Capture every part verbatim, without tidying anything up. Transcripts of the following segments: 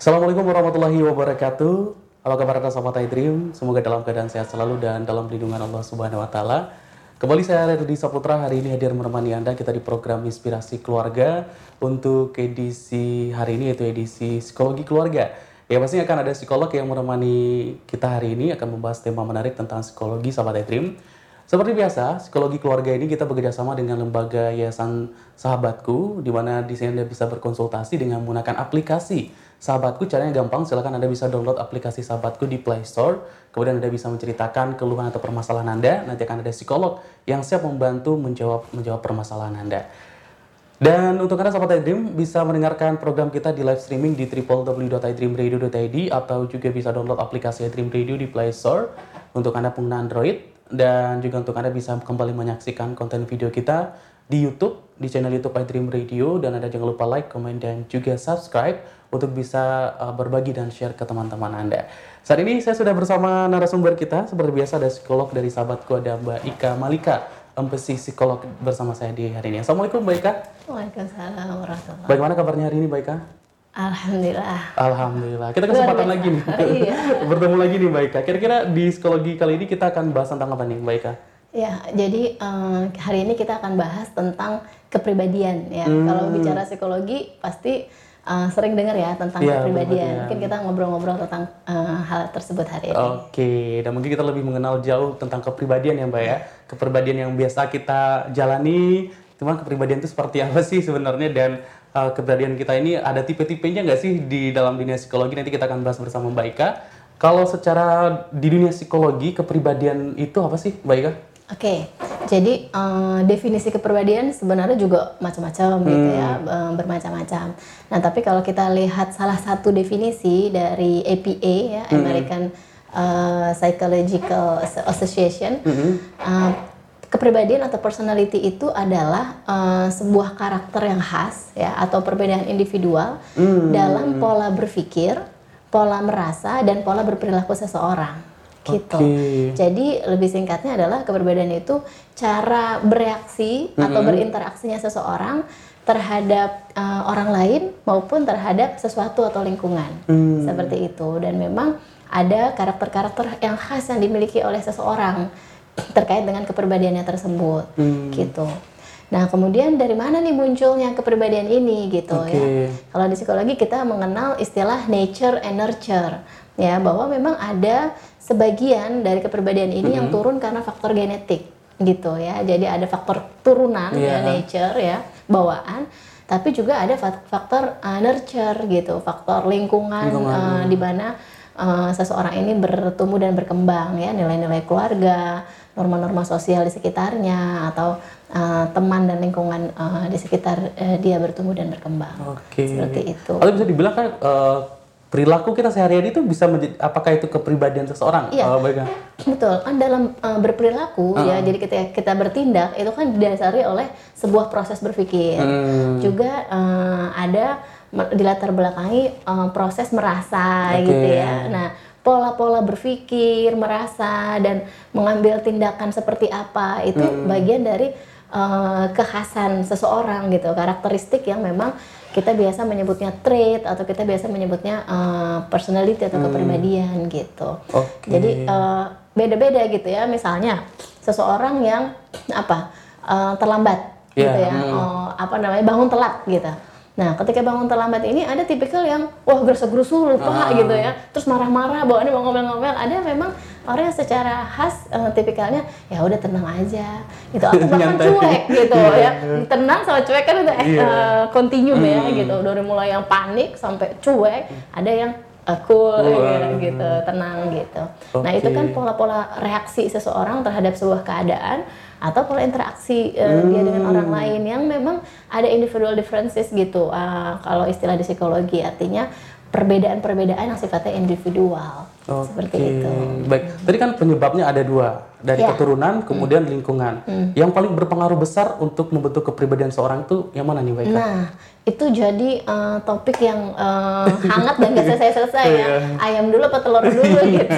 Assalamualaikum warahmatullahi wabarakatuh. Apa kabar sahabat iDream? Semoga dalam keadaan sehat selalu dan dalam lindungan Allah Subhanahu wa taala. Kembali saya Rudi Saputra hari ini hadir menemani Anda kita di program Inspirasi Keluarga untuk edisi hari ini yaitu edisi Psikologi Keluarga. Ya pastinya akan ada psikolog yang menemani kita hari ini akan membahas tema menarik tentang psikologi sahabat iDream. Seperti biasa, psikologi keluarga ini kita bekerjasama dengan lembaga Yayasan Sahabatku, di mana di sini Anda bisa berkonsultasi dengan menggunakan aplikasi Sahabatku. Caranya gampang, silakan Anda bisa download aplikasi Sahabatku di Play Store. Kemudian Anda bisa menceritakan keluhan atau permasalahan Anda. Nanti akan ada psikolog yang siap membantu menjawab menjawab permasalahan Anda. Dan untuk Anda sahabat iDream bisa mendengarkan program kita di live streaming di w w w dot i dream radio dot i d atau juga bisa download aplikasi iDream Radio di Play Store untuk Anda pengguna Android. Dan juga untuk Anda bisa kembali menyaksikan konten video kita di YouTube, di channel YouTube iDream Radio. Dan Anda jangan lupa like, komen, dan juga subscribe untuk bisa uh, berbagi dan share ke teman-teman Anda. Saat ini saya sudah bersama narasumber kita. Seperti biasa ada psikolog dari Sahabatku, ada Mbak Ika Malika, M P S psikolog bersama saya di hari ini. Assalamualaikum Mbak Ika. Waalaikumsalam warahmatullahi. Bagaimana kabarnya hari ini Mbak Ika? Alhamdulillah. Alhamdulillah. Kita kesempatan lagi nih. Iya. Bertemu lagi nih Mbak Ika. Kira-kira di psikologi kali ini kita akan bahas tentang apa nih Mbak Ika? Ya, jadi um, hari ini kita akan bahas tentang kepribadian ya. Hmm. Kalau bicara psikologi pasti uh, sering dengar ya tentang ya, kepribadian. Mungkin kita ngobrol-ngobrol tentang uh, hal tersebut hari ini. Oke, dan mungkin kita lebih mengenal jauh tentang kepribadian ya Mbak ya. Kepribadian yang biasa kita jalani. Cuman kepribadian itu seperti apa sih sebenarnya, dan uh, kepribadian kita ini ada tipe-tipenya nggak sih di dalam dunia psikologi? Nanti kita akan bahas bersama Mbak Ika. Kalau secara di dunia psikologi, kepribadian itu apa sih Mbak Ika? Oke, jadi um, definisi kepribadian sebenarnya juga macam-macam hmm. gitu ya, um, bermacam-macam. Nah, tapi kalau kita lihat salah satu definisi dari A P A ya, hmm. American uh, Psychological Association, hmm. uh, kepribadian atau personality itu adalah uh, sebuah karakter yang khas ya atau perbedaan individual hmm. dalam pola berpikir, pola merasa, dan pola berperilaku seseorang. Gitu. Okay. Jadi lebih singkatnya adalah kepribadian itu cara bereaksi mm-hmm. atau berinteraksinya seseorang terhadap uh, orang lain maupun terhadap sesuatu atau lingkungan. Mm. Seperti itu. Dan memang ada karakter-karakter yang khas yang dimiliki oleh seseorang terkait dengan kepribadiannya tersebut. Mm. Gitu. Nah, kemudian dari mana nih munculnya kepribadian ini gitu okay. ya. Kalau di psikologi kita mengenal istilah nature and nurture. Ya, bahwa memang ada sebagian dari kepribadian ini mm-hmm. yang turun karena faktor genetik gitu ya. Jadi ada faktor turunan yeah. ya, nature ya, bawaan, tapi juga ada faktor uh, nurture gitu, faktor lingkungan, lingkungan. Uh, di mana uh, seseorang ini bertumbuh dan berkembang ya, nilai-nilai keluarga, norma-norma sosial di sekitarnya, atau uh, teman dan lingkungan uh, di sekitar uh, dia bertumbuh dan berkembang. Okay. Seperti itu. Kalau bisa dibilang kan uh, perilaku kita sehari-hari itu bisa menjadi, apakah itu kepribadian seseorang? Iya, oh, baik. Betul. Kan dalam uh, berperilaku uh-huh. ya, jadi ketika kita bertindak itu kan didasari oleh sebuah proses berpikir. Hmm. Juga uh, ada di latar belakangi uh, proses merasa okay. gitu ya. Nah, pola-pola berpikir, merasa, dan mengambil tindakan seperti apa itu hmm. bagian dari uh, kekhasan seseorang gitu, karakteristik yang memang kita biasa menyebutnya trait atau kita biasa menyebutnya uh, personality atau hmm. kepribadian gitu. Okay. Jadi uh, beda-beda gitu ya. Misalnya seseorang yang apa uh, terlambat yeah. gitu ya, hmm. uh, apa namanya bangun telat gitu. Nah, ketika bangun terlambat ini ada tipikal yang wah gerasa-gerusu lupa ah. gitu ya, terus marah-marah, bawaannya mau ngomel-ngomel. Ada memang orang yang secara khas uh, tipikalnya ya udah tenang aja gitu, atau bahkan cuek gitu ya. Tenang sama cuek kan udah eh, uh, continue hmm. ya gitu, dari mulai yang panik sampai cuek. Ada yang uh, cool ya, gitu, tenang gitu. Okay. Nah, itu kan pola-pola reaksi seseorang terhadap sebuah keadaan atau pola interaksi uh, hmm. dia dengan orang lain yang memang ada individual differences gitu. Uh, kalau istilah di psikologi artinya perbedaan-perbedaan yang sifatnya individual. Okay. Seperti itu. Baik, tadi kan penyebabnya ada dua, dari ya. keturunan kemudian hmm. lingkungan. Hmm. Yang paling berpengaruh besar untuk membentuk kepribadian seorang itu yang mana nih, Baik? Nah, itu jadi uh, topik yang uh, hangat dan gak selesai-selesai ya. Ayam dulu apa telur dulu gitu.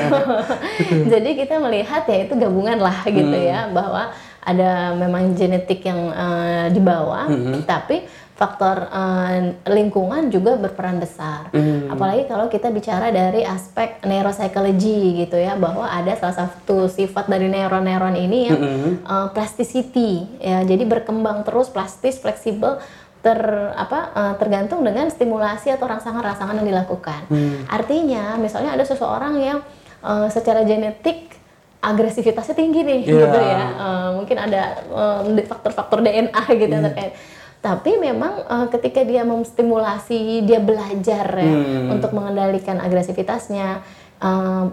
Jadi kita melihat ya itu gabungan lah gitu hmm. ya, bahwa ada memang genetik yang uh, dibawa, hmm. tapi faktor uh, lingkungan juga berperan besar. Hmm. Apalagi kalau kita bicara dari aspek neuropsychology gitu ya, bahwa ada salah satu sifat dari neuron-neuron ini yang hmm. uh, plasticity ya, jadi berkembang terus, plastis, fleksibel, ter apa uh, tergantung dengan stimulasi atau rangsangan-rangsangan yang dilakukan. Hmm. Artinya misalnya ada seseorang yang uh, secara genetik agresivitasnya tinggi nih, yeah. gitu ya. Uh, mungkin ada um, faktor-faktor D N A gitu yeah. terkait. Tapi memang uh, ketika dia memstimulasi, dia belajar ya hmm. untuk mengendalikan agresivitasnya, uh,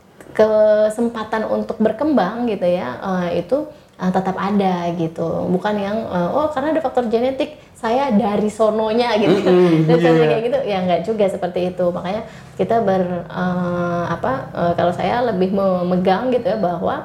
kesempatan untuk berkembang gitu ya, uh, itu uh, tetap ada gitu. Bukan yang uh, oh karena ada faktor genetik, saya dari sononya gitu, mm-hmm, dan yeah. kayak gitu, ya nggak juga seperti itu. Makanya kita ber uh, apa uh, kalau saya lebih memegang gitu ya bahwa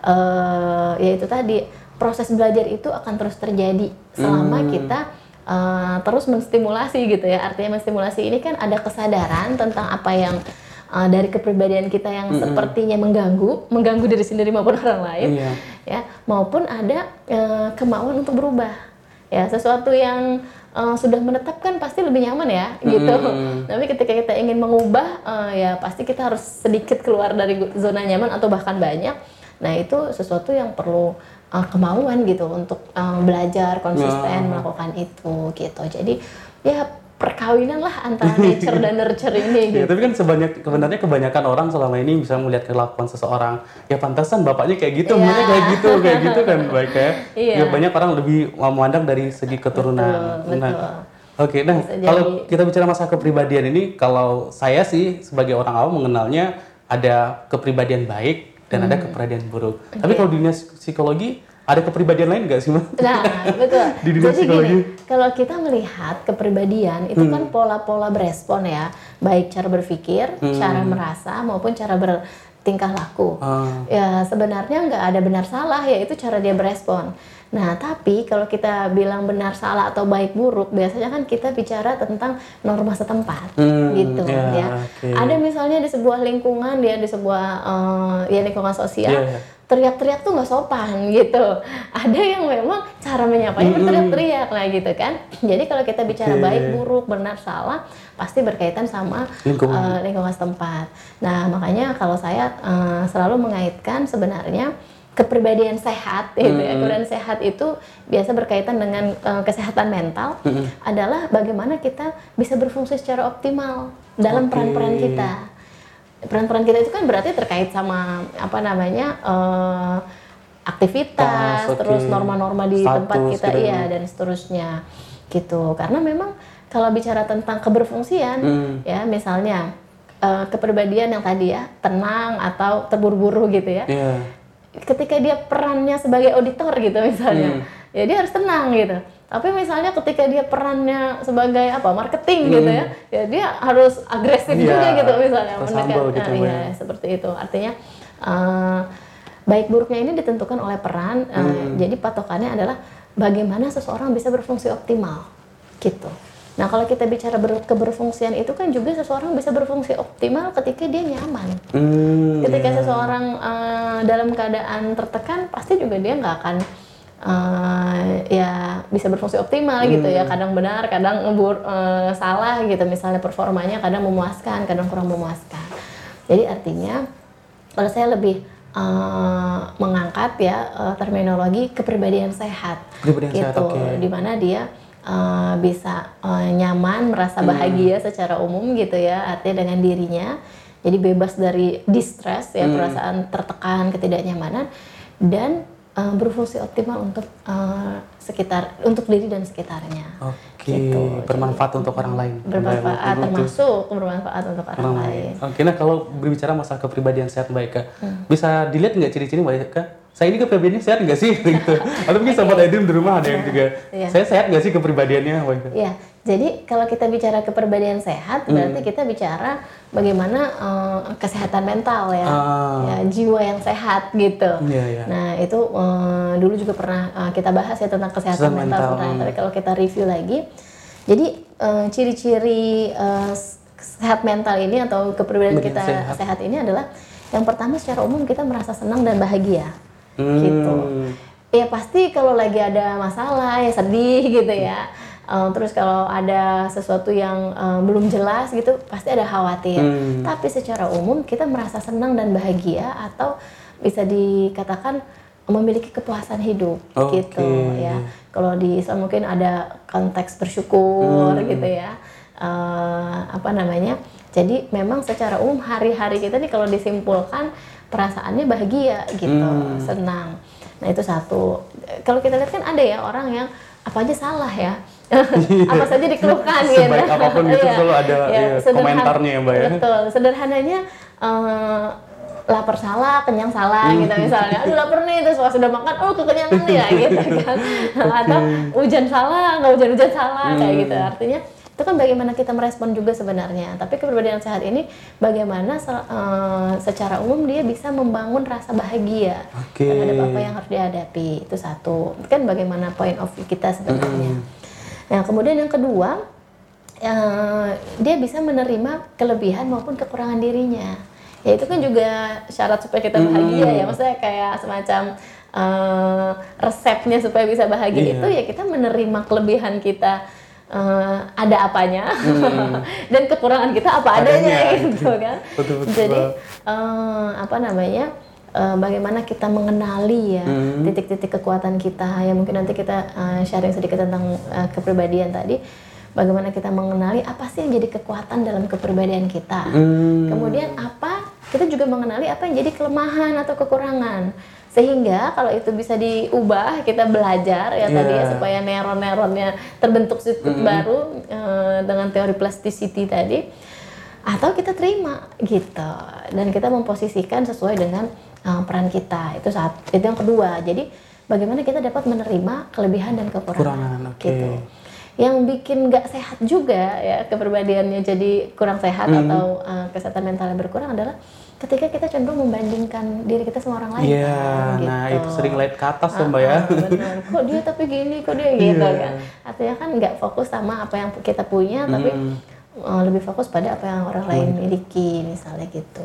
uh, ya itu tadi proses belajar itu akan terus terjadi selama mm. kita uh, terus menstimulasi gitu ya. Artinya menstimulasi ini kan ada kesadaran tentang apa yang uh, dari kepribadian kita yang mm-hmm. sepertinya mengganggu, mengganggu diri sendiri maupun orang lain, yeah. ya, maupun ada uh, kemauan untuk berubah. Ya, sesuatu yang uh, sudah menetap kan pasti lebih nyaman ya, gitu. Mm. Tapi ketika kita ingin mengubah, uh, ya pasti kita harus sedikit keluar dari zona nyaman atau bahkan banyak. Nah, itu sesuatu yang perlu uh, kemauan gitu untuk uh, belajar konsisten yeah. melakukan itu, gitu. Jadi ya perkawinan lah antara nature dan nurture ini gitu. Ya, tapi kan sebanyak sebenarnya kebanyakan orang selama ini bisa melihat kelakuan seseorang, ya pantasan bapaknya kayak gitu, emaknya kayak gitu, kayak gitu kan baik ya. Iya. Ya banyak orang lebih memandang dari segi keturunan. Betul, nah, betul. Oke, nah bisa kalau jadi... kita bicara masalah kepribadian ini, kalau saya sih sebagai orang awam mengenalnya ada kepribadian baik dan hmm. ada kepribadian buruk. Okay. Tapi kalau di dunia psikologi ada kepribadian lain nggak sih, Mbak? Nah, betul. Di dunia Jadi psikologi. Gini, kalau kita melihat kepribadian itu hmm. kan pola-pola berespon ya, baik cara berpikir, hmm. cara merasa maupun cara bertingkah laku. Hmm. Ya sebenarnya nggak ada benar salah, ya itu cara dia berespon. Nah, tapi kalau kita bilang benar salah atau baik buruk, biasanya kan kita bicara tentang norma setempat, hmm, gitu yeah, ya. Okay. Ada misalnya di sebuah lingkungan, dia di sebuah uh, ya lingkungan sosial. Yeah, yeah. Teriak-teriak tuh nggak sopan gitu. Ada yang memang cara menyapanya mm-hmm. berteriak-teriak lah gitu kan. Jadi kalau kita bicara okay. baik, buruk, benar, salah, pasti berkaitan sama lingkungan, uh, lingkungan setempat. Nah makanya kalau saya uh, selalu mengaitkan sebenarnya kepribadian sehat, gitu mm-hmm. ya. Kepribadian sehat itu biasa berkaitan dengan uh, kesehatan mental, mm-hmm. adalah bagaimana kita bisa berfungsi secara optimal dalam okay. peran-peran kita. Peran-peran kita itu kan berarti terkait sama apa namanya uh, aktivitas, Tas, okay. terus norma-norma di Status, tempat kita, gitu. Iya dan seterusnya, gitu. Karena memang kalau bicara tentang keberfungsian, hmm. ya misalnya uh, kepribadian yang tadi ya tenang atau terburu-buru gitu ya, yeah. ketika dia perannya sebagai auditor gitu misalnya, hmm. ya dia harus tenang gitu. Tapi misalnya ketika dia perannya sebagai apa marketing hmm. gitu ya, ya dia harus agresif ya, juga gitu misalnya mendekat, gitu, nah, ya seperti itu. Artinya uh, baik buruknya ini ditentukan oleh peran. Uh, hmm. Jadi patokannya adalah bagaimana seseorang bisa berfungsi optimal, gitu. Nah kalau kita bicara ber- keberfungsian itu kan juga seseorang bisa berfungsi optimal ketika dia nyaman. Hmm, ketika yeah. seseorang uh, dalam keadaan tertekan, pasti juga dia nggak akan Uh, ya bisa berfungsi optimal hmm. gitu ya, kadang benar, kadang ngebur, uh, salah gitu, misalnya performanya kadang memuaskan, kadang kurang memuaskan. Jadi artinya kalau saya lebih uh, mengangkat ya uh, terminologi kepribadian sehat, kepribadian gitu, sehat, okay. dimana dia uh, bisa uh, nyaman, merasa bahagia hmm. secara umum gitu ya, artinya dengan dirinya, jadi bebas dari distress ya, hmm. perasaan tertekan, ketidaknyamanan, dan Uh, berfungsi optimal untuk uh, sekitar, untuk diri dan sekitarnya. Oke, gitu. Bermanfaat Jadi, untuk orang lain. Bermanfaat, termasuk bermanfaat untuk orang, orang lain. lain. Oke, nah kalau berbicara masalah kepribadian sehat Mbak Eka, hmm. bisa dilihat nggak ciri-ciri Mbak Eka? Saya ini kepribadiannya sehat nggak sih? Gitu. Atau mungkin okay. sahabat Edrim di rumah ada yang juga, yeah. saya sehat nggak sih kepribadiannya Mbak Eka? Iya, jadi kalau kita bicara kepribadian sehat, hmm. berarti kita bicara bagaimana uh, kesehatan mental ya, ah. ya, jiwa yang sehat gitu. Yeah, yeah. Nah itu uh, dulu juga pernah uh, kita bahas ya tentang kesehatan Sehat mental. mental. Tapi kalau kita review lagi, jadi uh, ciri-ciri uh, sehat mental ini atau kepribadian kita sehat. sehat ini adalah yang pertama secara umum kita merasa senang dan bahagia, hmm. gitu. Ya pasti kalau lagi ada masalah ya sedih gitu ya. Uh, terus kalau ada sesuatu yang uh, belum jelas gitu, pasti ada khawatir. Hmm. Tapi secara umum kita merasa senang dan bahagia atau bisa dikatakan memiliki kepuasan hidup, okay. gitu ya. Kalau di Islam mungkin ada konteks bersyukur, hmm. gitu ya. Uh, apa namanya? Jadi memang secara umum hari-hari kita nih kalau disimpulkan perasaannya bahagia gitu, hmm. senang. Nah itu satu. Kalau kita lihat kan ada ya orang yang apa aja salah ya, apa saja dikeluhkan gitu. Sebaik apapun gitu selalu ada ya, ya, komentarnya ya Mbak ya. Betul, sederhananya uh, lapar salah, kenyang salah gitu misalnya. Aduh lapar nih, terus sudah makan, oh kekenyangan nih ya gitu kan. Atau hujan salah, nggak hujan-hujan salah hmm. kayak gitu. Artinya itu kan bagaimana kita merespon juga sebenarnya. Tapi kepribadian sehat ini bagaimana uh, secara umum dia bisa membangun rasa bahagia okay. terhadap apa yang harus dihadapi. Itu satu. Itu kan bagaimana point of view kita sebenarnya. Hmm. Nah kemudian yang kedua, uh, dia bisa menerima kelebihan maupun kekurangan dirinya. Ya itu kan juga syarat supaya kita bahagia hmm. ya. Maksudnya kayak semacam uh, resepnya supaya bisa bahagia yeah. itu ya kita menerima kelebihan kita. Uh, ada apanya hmm. dan kekurangan kita apa adanya, adanya gitu kan. Betul, betul. Jadi uh, apa namanya uh, bagaimana kita mengenali ya hmm. titik-titik kekuatan kita ya, mungkin nanti kita uh, sharing sedikit tentang uh, kepribadian tadi, bagaimana kita mengenali apa sih yang jadi kekuatan dalam kepribadian kita, hmm. kemudian apa kita juga mengenali apa yang jadi kelemahan atau kekurangan. Sehingga kalau itu bisa diubah, kita belajar ya yeah. tadi ya supaya neuron-neuronnya terbentuk sirkuit mm-hmm. baru e, dengan teori plasticity tadi, atau kita terima gitu dan kita memposisikan sesuai dengan e, peran kita. Itu saat itu yang kedua. Jadi bagaimana kita dapat menerima kelebihan dan kekurangan. Kurangan, okay. gitu. Yang bikin nggak sehat juga ya kepribadiannya jadi kurang sehat mm-hmm. atau e, kesehatan mentalnya berkurang adalah ketika kita cenderung membandingkan diri kita sama orang lain. Iya, kan, gitu. Nah itu sering lihat ke atas ya Mbak ya. Benar. Kok dia tapi gini, kok dia gitu yeah. kan. Artinya kan nggak fokus sama apa yang kita punya, mm. tapi uh, lebih fokus pada apa yang orang lain miliki, misalnya gitu.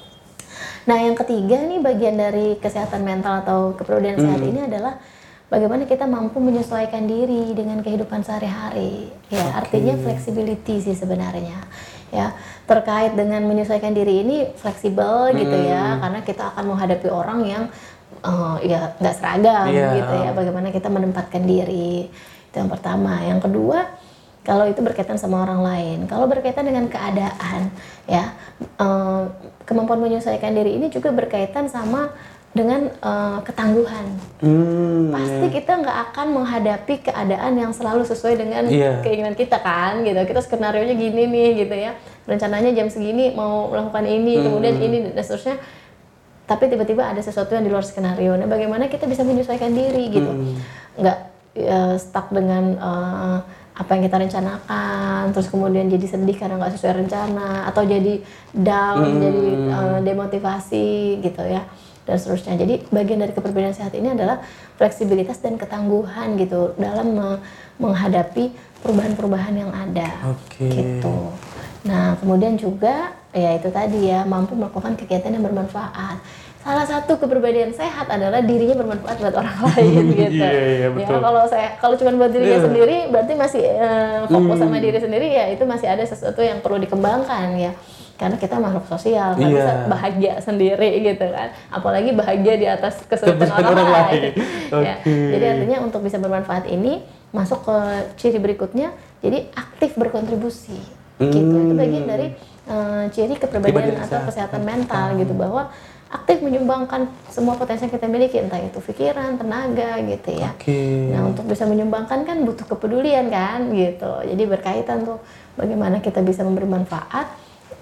Nah yang ketiga nih bagian dari kesehatan mental atau kepribadian mm. sehat ini adalah bagaimana kita mampu menyesuaikan diri dengan kehidupan sehari-hari. Ya, okay. artinya flexibility sih sebenarnya. Ya, terkait dengan menyesuaikan diri ini fleksibel hmm. gitu ya, karena kita akan menghadapi orang yang uh, ya nggak seragam yeah. gitu ya. Bagaimana kita menempatkan diri, itu yang pertama. Yang kedua, kalau itu berkaitan sama orang lain, kalau berkaitan dengan keadaan, ya uh, kemampuan menyesuaikan diri ini juga berkaitan sama dengan uh, ketangguhan. Hmm, Pasti yeah. kita nggak akan menghadapi keadaan yang selalu sesuai dengan yeah. keinginan kita kan, gitu. Kita skenario-nya gini nih, gitu ya. Rencananya jam segini mau melakukan ini, hmm. kemudian ini dan seterusnya. Tapi tiba-tiba ada sesuatu yang di luar skenario. Nah, bagaimana kita bisa menyesuaikan diri, gitu? Hmm. Nggak uh, stuck dengan uh, apa yang kita rencanakan, terus kemudian jadi sedih karena nggak sesuai rencana, atau jadi down, hmm. jadi uh, demotivasi, gitu ya. Dan seterusnya. Jadi bagian dari kepribadian sehat ini adalah fleksibilitas dan ketangguhan gitu dalam me- menghadapi perubahan-perubahan yang ada. Okay. Gitu. Nah, kemudian juga ya itu tadi ya mampu melakukan kegiatan yang bermanfaat. Salah satu kepribadian sehat adalah dirinya bermanfaat buat orang lain gitu. Iya, iya, betul. Ya, kalau saya kalau cuma buat dirinya yeah. sendiri berarti masih uh, fokus mm. sama diri sendiri, ya itu masih ada sesuatu yang perlu dikembangkan ya. Karena kita makhluk sosial, nggak yeah. bisa bahagia sendiri gitu kan. Apalagi bahagia di atas kesulitan orang, orang lain. Okay. Ya. Jadi artinya untuk bisa bermanfaat ini masuk ke ciri berikutnya. Jadi aktif berkontribusi. Hmm. Gitu. Itu bagian dari uh, ciri kepribadian atau kesehatan mental hmm. gitu, bahwa aktif menyumbangkan semua potensi yang kita miliki, entah itu pikiran, tenaga gitu ya. Okay. Nah untuk bisa menyumbangkan kan butuh kepedulian kan gitu. Jadi berkaitan tuh bagaimana kita bisa memberi manfaat.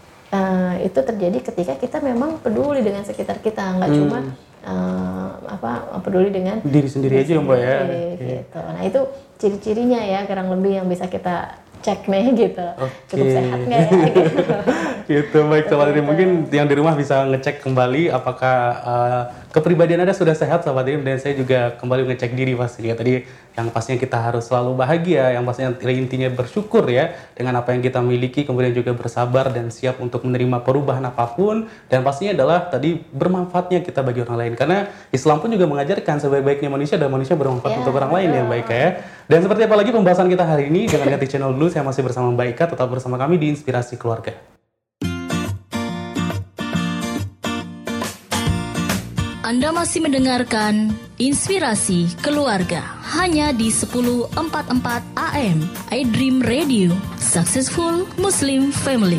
Uh, itu terjadi ketika kita memang peduli dengan sekitar kita, nggak hmm. cuma uh, apa peduli dengan diri sendiri aja Mbak ya. Gitu. Nah itu ciri-cirinya ya kurang lebih yang bisa kita cek nih gitu. Okay. Cukup sehat nggak ya? Gitu. Gitu, baik Sobat Dream. Mungkin yang di rumah bisa ngecek kembali apakah uh, kepribadian Anda sudah sehat Sobat Dream, dan saya juga kembali ngecek diri pastinya. Tadi yang pastinya kita harus selalu bahagia, yang pastinya intinya bersyukur ya dengan apa yang kita miliki, kemudian juga bersabar dan siap untuk menerima perubahan apapun, dan pastinya adalah tadi bermanfaatnya kita bagi orang lain. Karena Islam pun juga mengajarkan sebaik-baiknya manusia dan manusia bermanfaat Ya, untuk orang lain betul. ya, baik ya. Dan seperti apa lagi pembahasan kita hari ini, jangan ganti channel dulu, saya masih bersama Mbak Ika, tetap bersama kami di Inspirasi Keluarga. Anda masih mendengarkan Inspirasi Keluarga hanya di sepuluh empat puluh empat A M iDream Radio, Successful Muslim Family.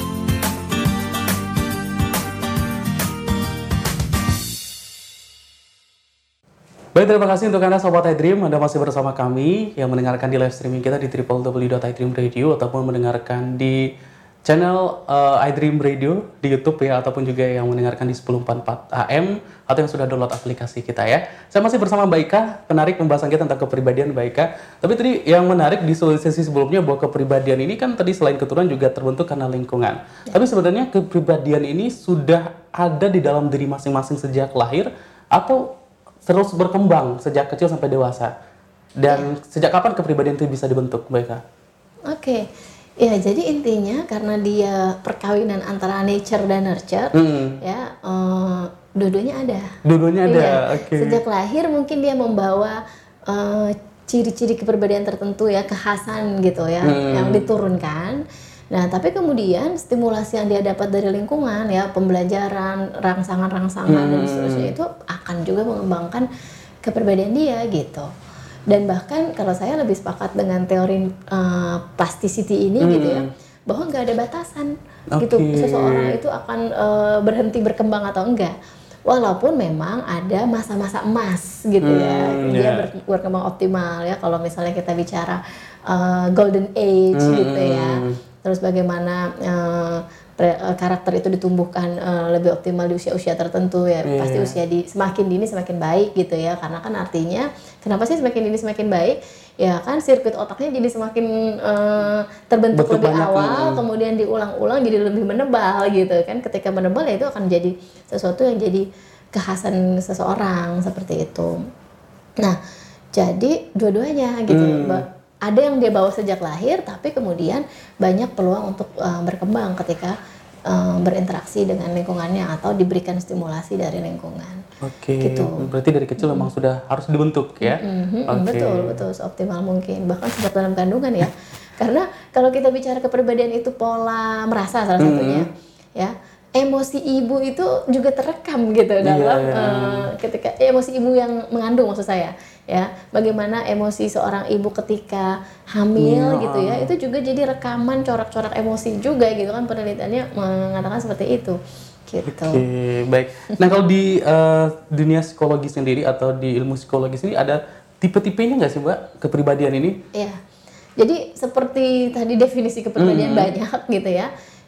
Baik, terima kasih untuk Anda Sobat iDream. Anda masih bersama kami yang mendengarkan di live streaming kita di w w w dot i dream radio ataupun mendengarkan di channel uh, iDream Radio di YouTube ya, ataupun juga yang mendengarkan di sepuluh empat puluh empat A M atau yang sudah download aplikasi kita ya. Saya masih bersama Mbak Ika, penarik pembahasan kita tentang kepribadian Mbak Ika. Tapi tadi yang menarik di sesi sebelumnya bahwa kepribadian ini kan tadi selain keturunan juga terbentuk karena lingkungan. Ya. Tapi sebenarnya kepribadian ini sudah ada di dalam diri masing-masing sejak lahir atau terus berkembang sejak kecil sampai dewasa? Dan ya. Sejak kapan kepribadian itu bisa dibentuk Mbak Ika? Oke. Okay. Ya, jadi intinya karena dia perkawinan antara nature dan nurture, mm. ya, uh, dua-duanya ada. Dua-duanya ada, ya. oke. Okay. Sejak lahir mungkin dia membawa uh, ciri-ciri kepribadian tertentu ya, kekhasan gitu ya, mm. yang diturunkan. Nah, tapi kemudian stimulasi yang dia dapat dari lingkungan ya, pembelajaran, rangsangan-rangsangan mm. dan seterusnya itu akan juga mengembangkan kepribadian dia gitu. Dan bahkan kalau saya lebih sepakat dengan teori uh, plasticity ini hmm. gitu ya, bahwa nggak ada batasan okay. gitu seseorang itu akan uh, berhenti berkembang atau enggak, walaupun memang ada masa-masa emas gitu hmm, ya, dia yeah. ber, berkembang optimal ya. Kalau misalnya kita bicara uh, golden age hmm. gitu ya, terus bagaimana uh, karakter itu ditumbuhkan uh, lebih optimal di usia-usia tertentu ya, yeah. pasti usia di semakin dini semakin baik gitu ya, karena kan artinya kenapa sih semakin dini semakin baik ya, kan sirkuit otaknya jadi semakin uh, terbentuk Betul lebih awal, nih. Kemudian diulang-ulang jadi lebih menebal gitu kan. Ketika menebal ya itu akan jadi sesuatu yang jadi kekhasan seseorang seperti itu. Nah, jadi dua-duanya gitu. Hmm. Ada yang dia bawa sejak lahir, tapi kemudian banyak peluang untuk uh, berkembang ketika uh, berinteraksi dengan lingkungannya atau diberikan stimulasi dari lingkungan. Oke, gitu. Berarti dari kecil memang hmm. sudah harus dibentuk ya? Mm-hmm. Okay. Betul, betul, seoptimal mungkin. Bahkan sejak dalam kandungan ya. Karena kalau kita bicara kepribadian itu pola merasa salah satunya, mm-hmm. ya. Emosi ibu itu juga terekam gitu dalam yeah, yeah. Uh, ketika eh, emosi ibu yang mengandung maksud saya ya, bagaimana emosi seorang ibu ketika hamil yeah. gitu ya, itu juga jadi rekaman corak-corak emosi juga gitu kan, penelitiannya mengatakan seperti itu gitu. Oke, okay, baik. Nah, kalau di uh, dunia psikologi sendiri atau di ilmu psikologi sendiri ada tipe-tipenya nggak sih Mbak kepribadian ini? Iya, jadi seperti tadi definisi kepribadian mm-hmm. banyak gitu ya.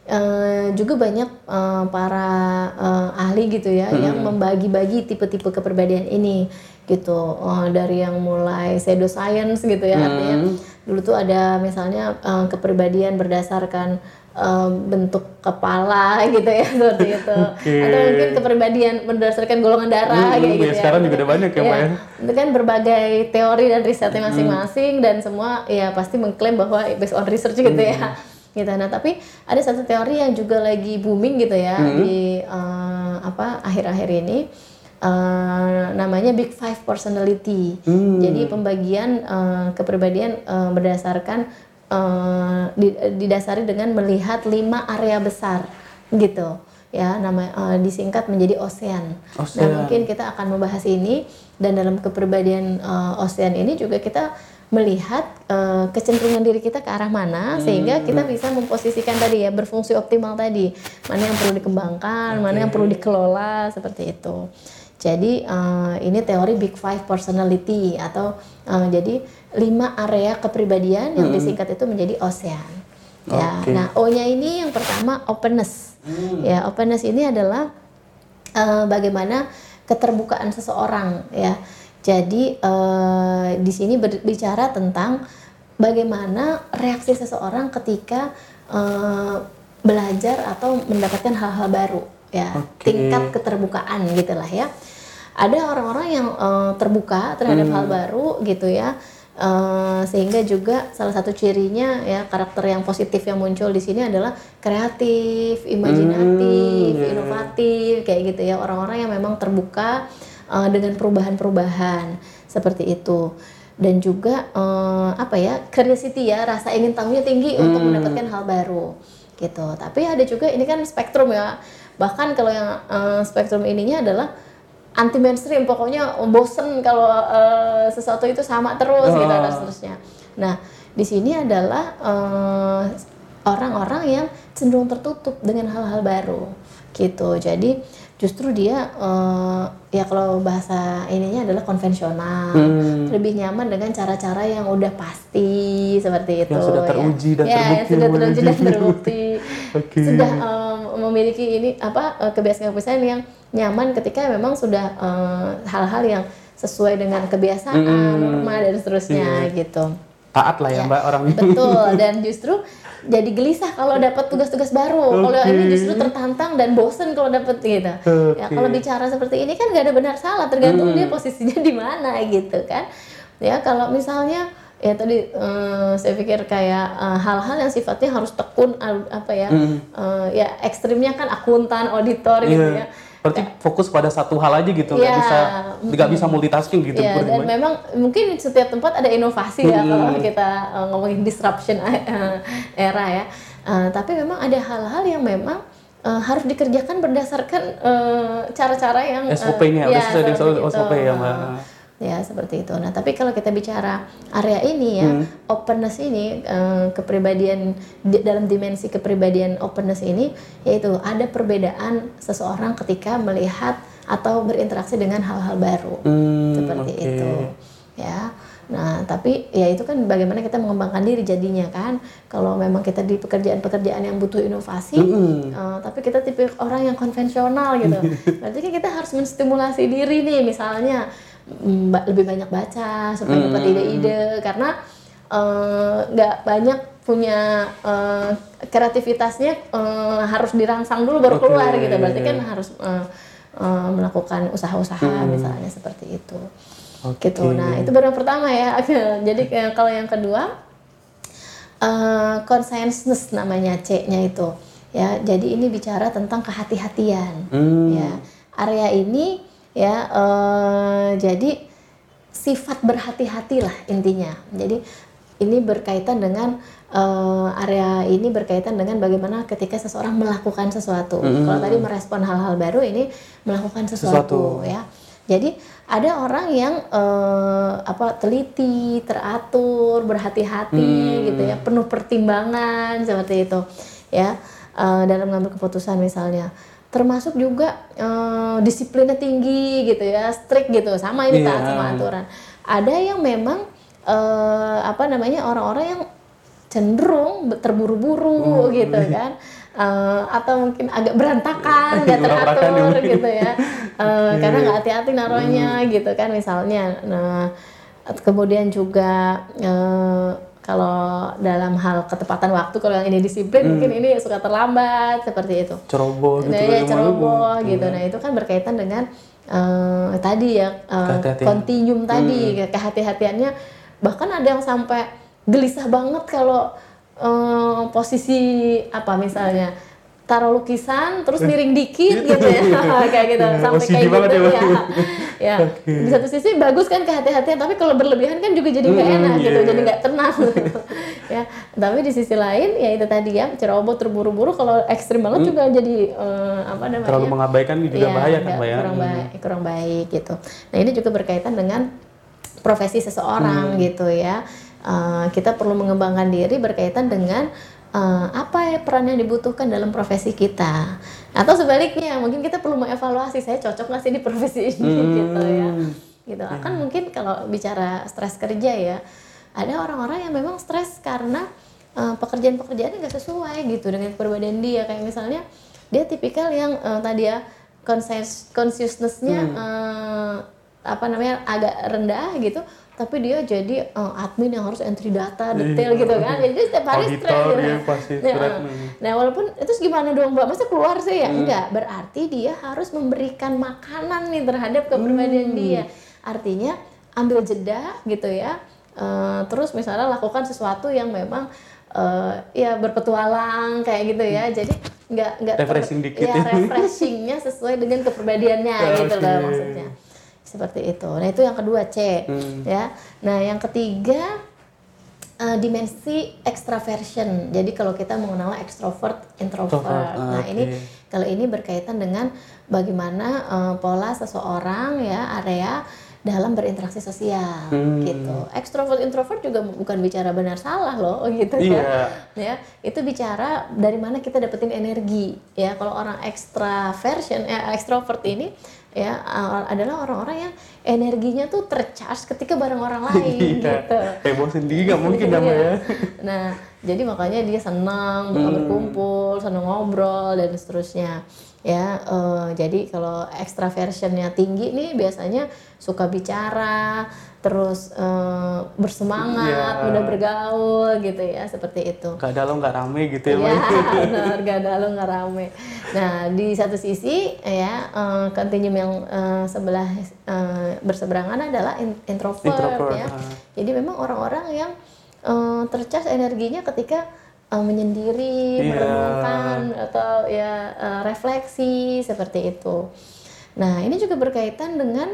Uh, juga banyak uh, para uh, ahli gitu ya hmm. yang membagi-bagi tipe-tipe kepribadian ini gitu, uh, dari yang mulai pseudoscience gitu ya, hmm. artinya dulu tuh ada misalnya uh, kepribadian berdasarkan uh, bentuk kepala gitu ya seperti itu, okay. atau mungkin kepribadian berdasarkan golongan darah hmm, kayak gitu ya. Sekarang juga ada banyak ya, ya Pak ya. Itu kan berbagai teori dan risetnya masing-masing, hmm. dan semua ya pasti mengklaim bahwa based on research gitu hmm. ya. Gitu. Nah, tapi ada satu teori yang juga lagi booming gitu ya hmm. di uh, apa akhir-akhir ini, uh, namanya Big Five Personality. Hmm. Jadi pembagian uh, kepribadian uh, berdasarkan uh, didasari dengan melihat lima area besar gitu ya, nama uh, disingkat menjadi Ocean. Ocean. Nah, mungkin kita akan membahas ini, dan dalam kepribadian uh, Ocean ini juga kita melihat uh, kecenderungan diri kita ke arah mana, hmm. sehingga kita bisa memposisikan tadi ya, berfungsi optimal tadi, mana yang perlu dikembangkan, okay. mana yang perlu dikelola, seperti itu. Jadi uh, ini teori Big Five Personality, atau uh, jadi lima area kepribadian yang hmm. disingkat itu menjadi Ocean. Ya, okay. Nah O-nya ini yang pertama openness. Hmm. Ya, openness ini adalah uh, bagaimana keterbukaan seseorang ya. Jadi uh, di sini berbicara tentang bagaimana reaksi seseorang ketika uh, belajar atau mendapatkan hal-hal baru ya, okay. tingkat keterbukaan gitulah ya. Ada orang-orang yang uh, terbuka terhadap hmm. hal baru gitu ya, uh, sehingga juga salah satu cirinya ya karakter yang positif yang muncul di sini adalah kreatif, imajinatif, hmm, yeah. inovatif kayak gitu ya, orang-orang yang memang terbuka uh, dengan perubahan-perubahan seperti itu. Dan juga uh, apa ya, curiosity ya, rasa ingin tahunya tinggi hmm. untuk mendapatkan hal baru gitu. Tapi ada juga ini kan spektrum ya, bahkan kalau yang uh, spektrum ininya adalah anti mainstream, pokoknya bosen kalau uh, sesuatu itu sama terus oh. gitu dan seterusnya. Nah di sini adalah uh, orang-orang yang cenderung tertutup dengan hal-hal baru gitu. Jadi justru dia uh, ya kalau bahasa ininya adalah konvensional, hmm. lebih nyaman dengan cara-cara yang udah pasti seperti itu. Yang sudah teruji ya. dan ya, terbukti. Yang sudah teruji dan terbukti. okay. Sudah um, memiliki ini apa uh, kebiasaan-kebiasaan yang nyaman ketika memang sudah uh, hal-hal yang sesuai dengan kebiasaan, hmm. norma dan seterusnya yeah. gitu. Taat lah ya, ya Mbak orang. Betul, dan justru jadi gelisah kalau dapat tugas-tugas baru. Okay. Kalau ini justru tertantang dan bosen kalau dapat gitu. Okay. Ya kalau bicara seperti ini kan nggak ada benar salah, tergantung hmm. dia posisinya di mana gitu kan. Ya kalau misalnya ya tadi uh, saya pikir kayak uh, hal-hal yang sifatnya harus tekun uh, apa ya, hmm. uh, ya ekstrimnya kan akuntan, auditor yeah. gitu ya. Berarti fokus pada satu hal aja gitu, nggak ya, bisa nggak bisa multitasking gitu. Ya, dan gue. memang mungkin setiap tempat ada inovasi ya hmm. kalau kita uh, ngomongin disruption uh, era ya. Uh, tapi memang ada hal-hal yang memang uh, harus dikerjakan berdasarkan uh, cara-cara yang S O P-nya, uh, ya, sesuai dengan S O P ya Mbak. Ya seperti itu. Nah tapi kalau kita bicara area ini ya, hmm. openness ini, eh, kepribadian di, dalam dimensi kepribadian openness ini, yaitu ada perbedaan seseorang ketika melihat atau berinteraksi dengan hal-hal baru, hmm, seperti okay. itu, ya. Nah tapi ya itu kan bagaimana kita mengembangkan diri jadinya kan. Kalau memang kita di pekerjaan-pekerjaan yang butuh inovasi, hmm. uh, tapi kita tipe orang yang konvensional gitu, berarti kan kita harus menstimulasi diri nih, misalnya lebih banyak baca supaya dapat hmm. ide-ide, karena nggak uh, banyak punya uh, kreativitasnya uh, harus dirangsang dulu baru okay. keluar gitu, berarti kan harus uh, uh, melakukan usaha-usaha hmm. misalnya seperti itu okay. gitu. Nah itu baru yang pertama ya. Jadi kalau yang kedua uh, conscientiousness namanya, C-nya itu ya, jadi ini bicara tentang kehati-hatian hmm. ya, area ini ya, uh, jadi sifat berhati-hatilah intinya. Jadi ini berkaitan dengan uh, area ini berkaitan dengan bagaimana ketika seseorang melakukan sesuatu. Mm-hmm. Kalau tadi merespon hal-hal baru, ini melakukan sesuatu, sesuatu. Ya. Jadi ada orang yang uh, apa teliti, teratur, berhati-hati mm. gitu ya, penuh pertimbangan seperti itu ya, uh, dalam mengambil keputusan misalnya. Termasuk juga uh, disiplinnya tinggi gitu ya, strict gitu, sama ini yeah. taat sama aturan. Ada yang memang uh, apa namanya, orang-orang yang cenderung terburu-buru mm. gitu kan, uh, atau mungkin agak berantakan, nggak teratur gitu ya, uh, karena nggak hati-hati naruhnya mm. gitu kan misalnya. Nah kemudian juga uh, kalau dalam hal ketepatan waktu, kalau yang ini disiplin hmm. mungkin ini suka terlambat seperti itu. Ceroboh gitu. Nah, ya, ceroboh gitu. Hmm. Nah itu kan berkaitan dengan uh, tadi ya uh, kontinum tadi, hmm. kehati-hatiannya. Bahkan ada yang sampai gelisah banget kalau uh, posisi apa misalnya taruh lukisan terus miring dikit gitu ya, kayak gitu, sampai kayak gitu ya. Ya, okay. Di satu sisi bagus kan kehati-hatian, tapi kalau berlebihan kan juga jadi nggak enak mm, gitu, yeah. jadi nggak tenang gitu. Ya, tapi di sisi lain ya itu tadi ya, ceroboh terburu-buru, kalau ekstrim banget mm. juga jadi uh, apa namanya? Terlalu mengabaikan juga ya, bahaya kan, Mbak ya. Kurang baik, kurang baik gitu. Nah ini juga berkaitan dengan profesi seseorang mm. gitu ya. Uh, kita perlu mengembangkan diri berkaitan dengan Uh, apa ya peran yang dibutuhkan dalam profesi kita, atau sebaliknya mungkin kita perlu mengevaluasi, saya cocok nggak sih di profesi ini hmm. gitu ya, gitu. Akan hmm. mungkin kalau bicara stres kerja ya, ada orang-orang yang memang stres karena uh, pekerjaan-pekerjaannya nggak sesuai gitu dengan kepribadian dia, kayak misalnya dia tipikal yang uh, tadi ya consciousness-nya hmm. uh, apa namanya agak rendah gitu, tapi dia jadi uh, admin yang harus entry data detail gitu kan, jadi setiap hari stres gitu. Ya, Nah walaupun itu gimana dong Mbak, masa keluar sih ya? Hmm. Enggak, berarti dia harus memberikan makanan nih terhadap kepribadian hmm. dia. Artinya ambil jeda gitu ya, uh, terus misalnya lakukan sesuatu yang memang uh, ya berpetualang kayak gitu ya. Jadi nggak nggak refreshing ter, dikit ya refreshingnya sesuai dengan kepribadiannya gitu loh maksudnya. Seperti itu. Nah itu yang kedua C hmm. ya. Nah yang ketiga uh, dimensi extraversion. Jadi kalau kita mengenal extrovert, introvert. Oh, nah okay. ini kalau ini berkaitan dengan bagaimana uh, pola seseorang ya area dalam berinteraksi sosial hmm. gitu. Extrovert introvert juga bukan bicara benar salah loh gitu yeah. kan. Ya, itu bicara dari mana kita dapetin energi ya. Kalau orang extraversion ya extrovert ini ya adalah orang-orang yang energinya tuh tercharge ketika bareng orang lain gitu. Heboh sendiri nggak mungkin namanya. Nah, jadi makanya dia senang hmm. berkumpul, senang ngobrol dan seterusnya. Ya, uh, jadi kalau extraversionnya tinggi nih biasanya suka bicara, terus uh, bersemangat, yeah. mudah bergaul gitu ya, seperti itu. Gak ada lo nggak rame gitu ya? Iya, benar, gak ada lo nggak rame. Nah, di satu sisi ya uh, continuum yang uh, sebelah uh, berseberangan adalah introvert, introvert ya. Uh. Jadi memang orang-orang yang uh, tercas energinya ketika Uh, menyendiri, yeah. merenungkan atau ya uh, refleksi seperti itu. Nah ini juga berkaitan dengan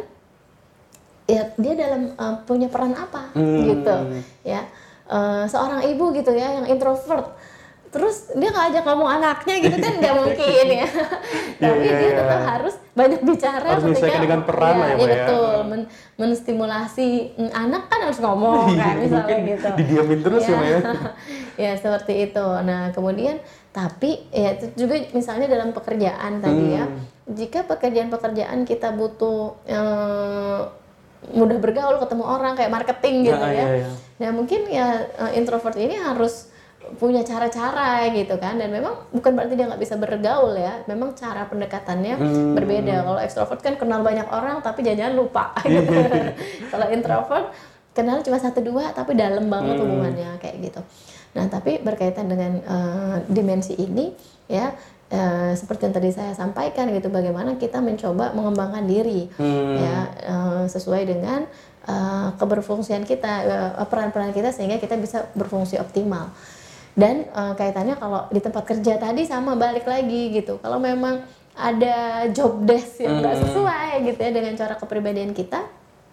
ya dia dalam uh, punya peran apa hmm. gitu ya. Uh, seorang ibu gitu ya yang introvert, terus dia nggak ajak ngomong anaknya gitu kan nggak mungkin ya. Tapi yeah, dia yeah. tetap harus banyak bicara harus ketika dengan peran ya, ya, ya betul ya. Men- menstimulasi anak kan harus ngomong kan misalnya gitu. Didiamin terus ya, ya. Ya seperti itu. Nah kemudian tapi ya itu juga misalnya dalam pekerjaan tadi hmm. ya. Jika pekerjaan-pekerjaan kita butuh eh, mudah bergaul, ketemu orang kayak marketing gitu nah, ya. Iya, iya. Nah mungkin ya introvert ini harus punya cara-cara gitu kan, dan memang bukan berarti dia nggak bisa bergaul ya, memang cara pendekatannya hmm. berbeda. Kalau ekstrovert kan kenal banyak orang tapi jangan lupa gitu. Kalau introvert kenal cuma satu dua tapi dalam banget hmm. hubungannya kayak gitu. Nah tapi berkaitan dengan uh, dimensi ini ya uh, seperti yang tadi saya sampaikan gitu, bagaimana kita mencoba mengembangkan diri hmm. ya uh, sesuai dengan uh, keberfungsian kita, uh, peran-peran kita sehingga kita bisa berfungsi optimal. Dan uh, kaitannya kalau di tempat kerja tadi sama balik lagi gitu. Kalau memang ada job desk yang nggak hmm. sesuai gitu ya dengan cara kepribadian kita,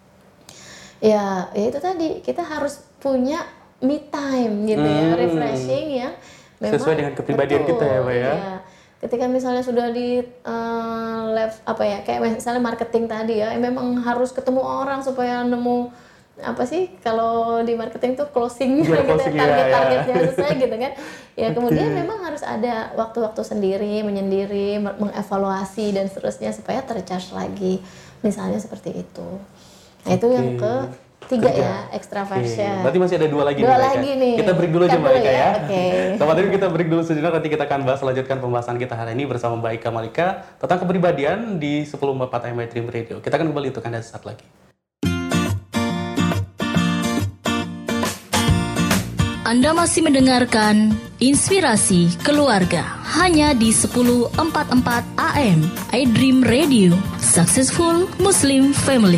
ya, ya itu tadi kita harus punya me time gitu hmm. ya, refreshing yang memang sesuai dengan kepribadian betul, kita ya, Pak ya. Ya. Ketika misalnya sudah di uh, level apa ya, kayak misalnya marketing tadi ya, memang harus ketemu orang supaya nemu apa sih kalau di marketing tuh closing gitu, target-targetnya ya, ya. sesuai gitu kan. Ya kemudian memang harus ada waktu-waktu sendiri, menyendiri, mengevaluasi dan seterusnya supaya tercharge lagi. Misalnya seperti itu. Nah itu okay. yang ketiga ya, extraversion. Okay. Berarti masih ada dua lagi dua nih, lagi nih. Kita break dulu aja Mbak Ika ya. Oke. Teman teman kita break dulu sejenak, nanti kita akan bahas lanjutkan pembahasan kita hari ini bersama Mbak Ika Malika tentang kepribadian di sepuluh empat puluh empat A M Dream Radio. Kita akan kembali untuk Anda sesaat lagi. Anda masih mendengarkan Inspirasi Keluarga hanya di sepuluh empat puluh empat A M iDream Radio, Successful Muslim Family.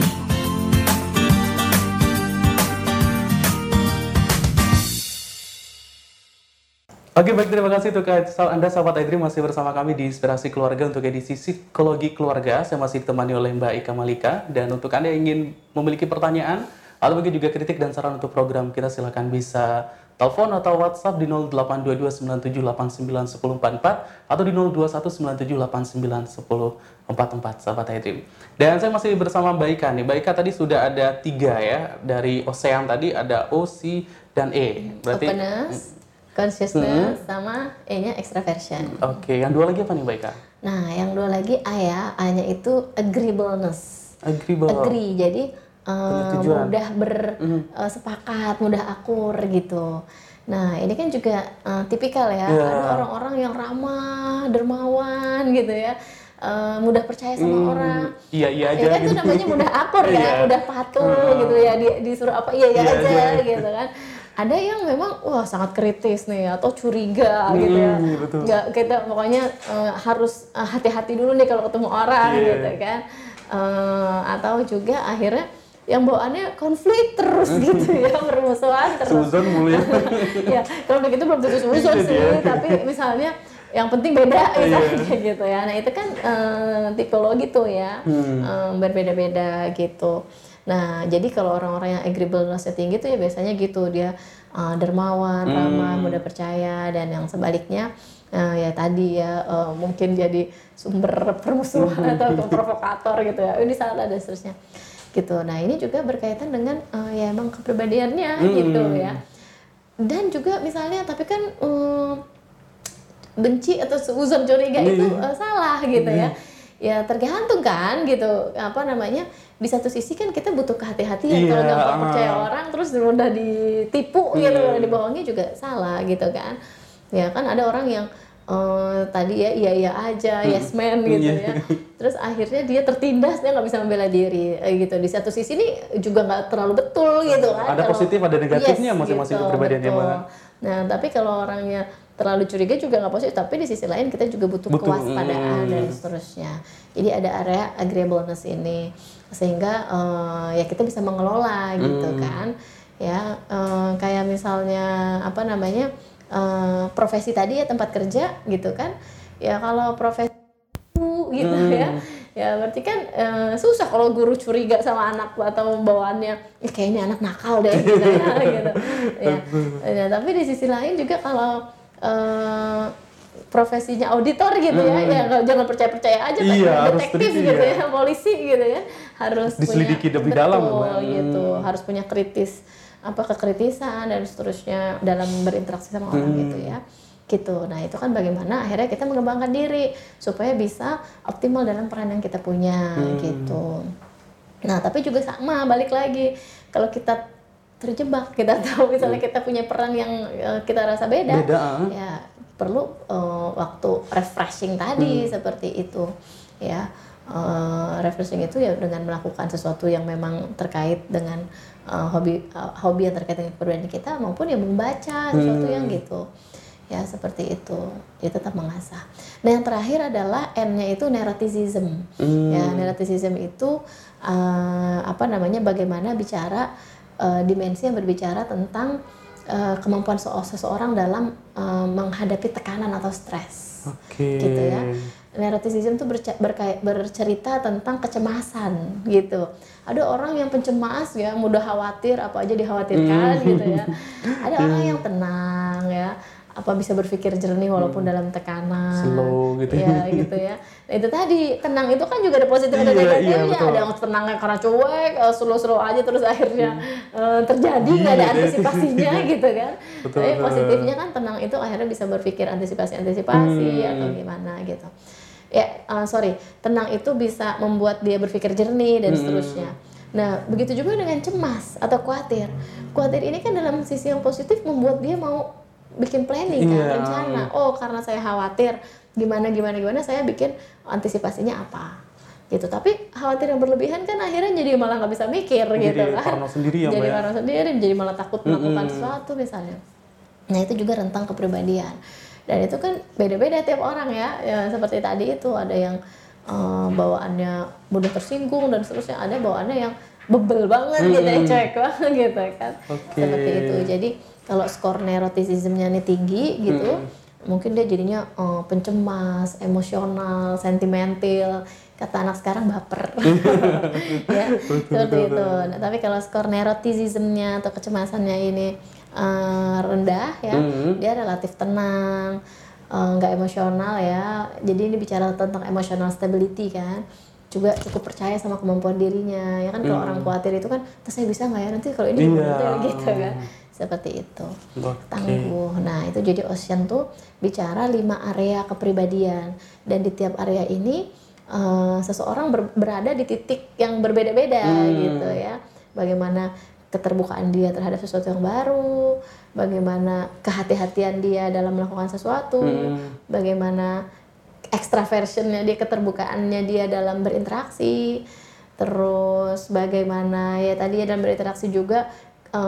Oke, baik, terima kasih untuk Anda sahabat iDream masih bersama kami di Inspirasi Keluarga untuk edisi Psikologi Keluarga. Saya masih ditemani oleh Mbak Ika Malika, dan untuk Anda yang ingin memiliki pertanyaan atau mungkin juga kritik dan saran untuk program kita, silakan bisa telepon atau WhatsApp di nol delapan dua dua sembilan tujuh delapan sembilan satu nol empat empat atau di nol dua satu sembilan tujuh delapan sembilan satu nol empat empat, sahabat iDream. Dan saya masih bersama Mbak Ika nih. Mbak Ika tadi sudah ada tiga ya, dari Ocean tadi ada O, C, dan E. Berarti openness, consciousness, hmm. sama E-nya extraversion. Oke, okay. Yang dua lagi apa nih Mbak Ika? Nah, yang dua lagi A ya, A-nya itu agreeableness. Agreeable. Agree, jadi Uh, mudah bersepakat, mm. uh, mudah akur gitu. Nah ini kan juga uh, tipikal ya, yeah. ada orang-orang yang ramah, dermawan gitu ya, uh, mudah percaya sama mm. orang. Iya iya aja. Ya kan gitu. Itu namanya mudah akur kan, yeah. mudah patuh mm. gitu ya, di, disuruh apa iya iya yeah, aja yeah. gitu kan. Ada yang memang wah sangat kritis nih atau curiga hmm, gitu ya. Betul. Nggak, kita pokoknya uh, harus uh, hati-hati dulu nih kalau ketemu orang yeah. gitu kan. Uh, atau juga akhirnya yang bawaannya konflik terus gitu ya, bermusuhan terus. Suzon mulu ya. Ya, kalau begitu belum tentu suzon sih, tapi misalnya yang penting beda misalnya yeah. gitu ya. Nah, itu kan uh, tipologi tuh ya. Hmm. Um, berbeda-beda gitu. Nah, jadi kalau orang-orang yang agreeableness-nya tinggi tuh ya biasanya gitu, dia uh, dermawan, hmm. ramah, mudah percaya, dan yang sebaliknya uh, ya tadi ya uh, mungkin jadi sumber permusuhan atau provokator gitu ya. Ini salah dan seterusnya. Gitu. Nah, ini juga berkaitan dengan uh, ya emang kepribadiannya hmm. gitu ya. Dan juga misalnya tapi kan um, benci atau seuzon curiga hmm. itu uh, salah gitu hmm. ya. Ya tergantung kan gitu, apa namanya, di satu sisi kan kita butuh kehati-hatian, yeah, kalau gampang percaya orang terus mudah ditipu hmm. gitu, dibohongi juga salah gitu kan. Ya kan ada orang yang uh, tadi ya iya-iya aja, hmm. yes man gitu yeah. ya, terus akhirnya dia tertindas, dia nggak bisa membela diri gitu. Di satu sisi ini juga nggak terlalu betul gitu kan. Ada kalau, positif, ada negatifnya yes, masing-masing gitu, kepribadiannya Mbak. Nah tapi kalau orangnya terlalu curiga juga nggak positif, tapi di sisi lain kita juga butuh Betul. kewaspadaan hmm. dan seterusnya. Jadi ada area agreeableness ini sehingga uh, ya kita bisa mengelola gitu hmm. kan. Ya uh, kayak misalnya apa namanya uh, profesi tadi ya, tempat kerja gitu kan. Ya kalau profesi gitu hmm. ya. Ya berarti kan uh, susah kalau guru curiga sama anak atau bawaannya eh, kayaknya anak nakal deh gitu ya gitu. Ya. Ya, tapi di sisi lain juga kalau Uh, profesinya auditor gitu hmm. ya, ya jangan percaya-percaya aja kan, iya, detektif gitu ya. ya, polisi gitu ya, harus diselidiki punya, lebih betul, dalam gitu, hmm. harus punya kritis, apa kekritisan dan seterusnya dalam berinteraksi sama orang hmm. gitu ya, gitu. Nah itu kan bagaimana akhirnya kita mengembangkan diri supaya bisa optimal dalam peran yang kita punya hmm. gitu. Nah tapi juga sama, balik lagi kalau kita terjebak, kita tahu misalnya kita punya peran yang uh, kita rasa beda, beda ya perlu uh, waktu refreshing tadi hmm. seperti itu ya. Uh, refreshing itu ya dengan melakukan sesuatu yang memang terkait dengan uh, hobi uh, hobi yang terkait dengan kepribadian kita, maupun yang membaca sesuatu hmm. yang gitu ya, seperti itu. Dia tetap mengasah. Nah yang terakhir adalah N-nya itu neuroticism. hmm. Ya, neuroticism itu uh, apa namanya, bagaimana bicara Uh, dimensi yang berbicara tentang uh, kemampuan seseorang dalam uh, menghadapi tekanan atau stres, okay. gitu ya. Neuroticism itu berca- berkait, bercerita tentang kecemasan, gitu. Ada orang yang pencemas ya, mudah khawatir, apa aja dikhawatirkan, mm. gitu ya. Ada orang yang tenang ya, apa bisa berpikir jernih walaupun hmm. dalam tekanan, slow gitu ya gitu ya. Nah, itu tadi tenang itu kan juga ada positif ada negatifnya. Iya, ada yang tenangnya karena cuek, uh, slow-slow aja terus akhirnya hmm. uh, terjadi nggak ada antisipasinya gitu kan. Betul, tapi betul. Positifnya kan tenang itu akhirnya bisa berpikir antisipasi-antisipasi hmm. atau gimana gitu. Ya uh, sorry, tenang itu bisa membuat dia berpikir jernih dan hmm. seterusnya. Nah begitu juga dengan cemas atau khawatir. Khawatir ini kan dalam sisi yang positif membuat dia mau bikin planning kan, yeah. rencana. Oh karena saya khawatir gimana gimana gimana, saya bikin antisipasinya apa gitu. Tapi khawatir yang berlebihan kan akhirnya jadi malah nggak bisa mikir jadi gitu kan, parno sendiri ya, jadi parno sendiri, jadi malah takut melakukan mm-hmm. sesuatu misalnya. Nah itu juga rentang kepribadian, dan itu kan beda-beda tiap orang ya, ya seperti tadi itu ada yang uh, bawaannya mudah tersinggung dan seterusnya, ada bawaannya yang bebel banget mm-hmm. gitu ya, cuek banget gitu kan, okay. seperti itu. Jadi kalau skor neuroticismnya nih tinggi gitu, hmm. mungkin dia jadinya uh, pencemas, emosional, sentimental, kata anak sekarang baper, ya seperti itu. Nah, tapi kalau skor neuroticismnya atau kecemasannya ini uh, rendah ya, hmm. dia relatif tenang, nggak uh, emosional ya. Jadi ini bicara tentang emotional stability kan. Juga cukup percaya sama kemampuan dirinya ya kan. Kalau hmm. orang khawatir itu kan, terus saya bisa nggak ya nanti kalau ini gimana yeah. gitu kan, seperti itu. Okay. Tangguh. Nah itu jadi Ocean tuh bicara lima area kepribadian, dan di tiap area ini uh, seseorang ber- berada di titik yang berbeda-beda hmm. gitu ya. Bagaimana keterbukaan dia terhadap sesuatu yang baru, bagaimana kehati-hatian dia dalam melakukan sesuatu, hmm. bagaimana extraversionnya dia, keterbukaannya dia dalam berinteraksi, terus bagaimana ya tadi ya dalam berinteraksi juga uh,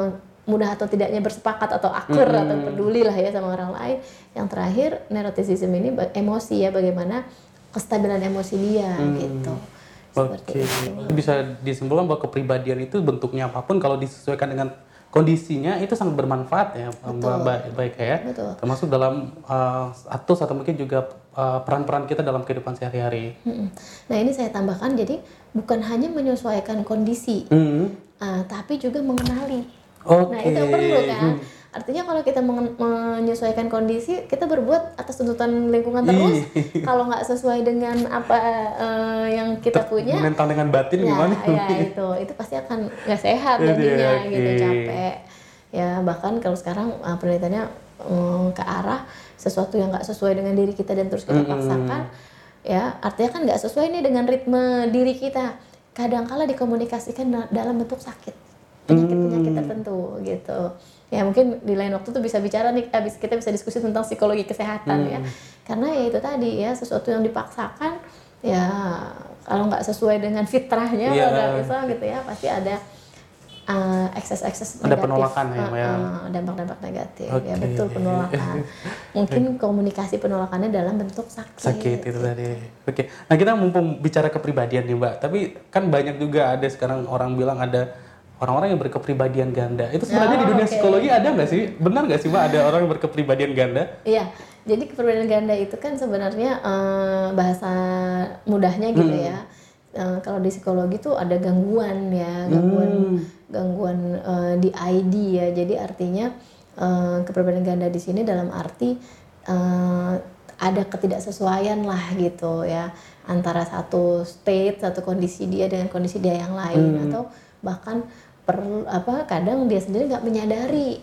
mudah atau tidaknya bersepakat atau akur hmm. atau peduli lah ya sama orang lain. Yang terakhir neuroticism ini emosi ya, bagaimana kestabilan emosi dia hmm. gitu. Oke, okay. Bisa disimpulkan bahwa kepribadian itu bentuknya apapun kalau disesuaikan dengan kondisinya itu sangat bermanfaat ya, Mbak baik ya. Betul. Termasuk dalam uh, status atau mungkin juga uh, peran-peran kita dalam kehidupan sehari-hari. Hmm. Nah ini saya tambahkan, jadi bukan hanya menyesuaikan kondisi, hmm. uh, tapi juga mengenali. Okay. Nah itu perlu kan. Hmm. Artinya kalau kita menyesuaikan kondisi, kita berbuat atas tuntutan lingkungan terus. Kalau nggak sesuai dengan apa uh, yang kita Ter- punya, menentang dengan batin ya, gimana? Ya itu, itu pasti akan nggak sehat jadinya, okay. gitu, capek. Ya bahkan kalau sekarang uh, penelitiannya um, ke arah sesuatu yang nggak sesuai dengan diri kita dan terus kita mm-hmm. paksakan, ya artinya kan nggak sesuai nih dengan ritme diri kita. Kadang-kala dikomunikasikan dalam bentuk sakit, penyakit-penyakit tertentu gitu. Ya mungkin di lain waktu tuh bisa bicara nih, abis kita bisa diskusi tentang psikologi kesehatan hmm. ya, karena ya itu tadi ya, sesuatu yang dipaksakan ya kalau nggak sesuai dengan fitrahnya yeah. pada Islam gitu ya, pasti ada uh, ekses-ekses ada negatif, penolakan ya, uh, ya. Uh, dampak-dampak negatif Okay. ya, betul, penolakan. Mungkin komunikasi penolakannya dalam bentuk sakit. Sakit itu tadi. Oke. Okay. Nah kita mumpung bicara kepribadian nih Mbak, tapi kan banyak juga ada sekarang orang bilang ada orang-orang yang berkepribadian ganda. Itu sebenarnya oh, di dunia okay. psikologi ada nggak sih? Benar nggak sih Mbak ada orang yang berkepribadian ganda? Iya. Jadi kepribadian ganda itu kan sebenarnya uh, bahasa mudahnya gitu hmm. ya. Uh, kalau di psikologi tuh ada gangguan ya, gangguan hmm. gangguan uh, di I D ya. Jadi artinya uh, kepribadian ganda di sini dalam arti uh, ada ketidaksesuaian lah gitu ya, antara satu state, satu kondisi dia dengan kondisi dia yang lain, hmm. atau bahkan per, apa kadang dia sendiri nggak menyadari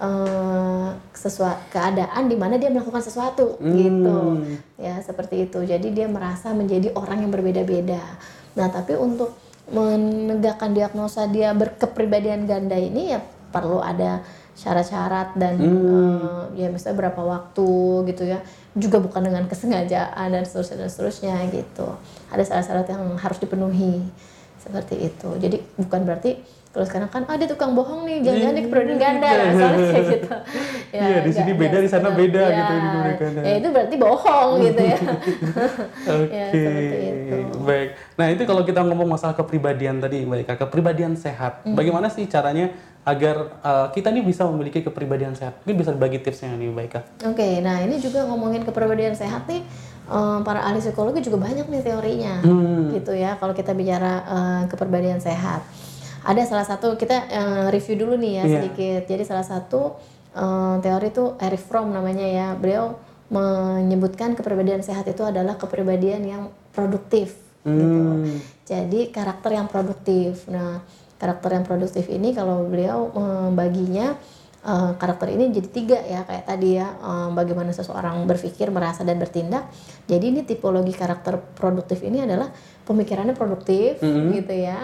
uh, sesuatu keadaan di mana dia melakukan sesuatu hmm. gitu ya, seperti itu. Jadi dia merasa menjadi orang yang berbeda-beda. Nah tapi untuk menegakkan diagnosa dia berkepribadian ganda ini ya perlu ada syarat-syarat dan hmm. uh, ya misalnya berapa waktu gitu ya, juga bukan dengan kesengajaan dan seterusnya dan seterusnya gitu. Ada syarat-syarat yang harus dipenuhi seperti itu. Jadi bukan berarti kalau sekarang kan ada ah, tukang bohong nih, jangan-jangan nih kepribadian ganda, misalnya kayak gitu. Ya, iya, di sini beda, di sana beda ya, gitu di ganda. Ya itu berarti bohong gitu ya. Oke. Ya, seperti itu. Baik. Nah, itu kalau kita ngomong masalah kepribadian tadi, Mbak Ika, kepribadian sehat. Hmm. Bagaimana sih caranya agar uh, kita nih bisa memiliki kepribadian sehat? Mungkin bisa bagi tipsnya nih, Mbak Ika. Oke, okay, nah ini juga ngomongin kepribadian sehat nih, um, para ahli psikologi juga banyak nih teorinya, hmm. gitu ya. Kalau kita bicara uh, kepribadian sehat, ada salah satu kita uh, review dulu nih ya yeah. sedikit. Jadi salah satu uh, teori itu Erich Fromm namanya ya. Beliau menyebutkan kepribadian sehat itu adalah kepribadian yang produktif, hmm. gitu. Jadi karakter yang produktif. Nah, karakter yang produktif ini kalau beliau membaginya uh, karakter ini jadi tiga ya, kayak tadi ya, um, bagaimana seseorang berpikir, merasa dan bertindak. Jadi ini tipologi karakter produktif ini adalah pemikirannya produktif, mm-hmm. gitu ya.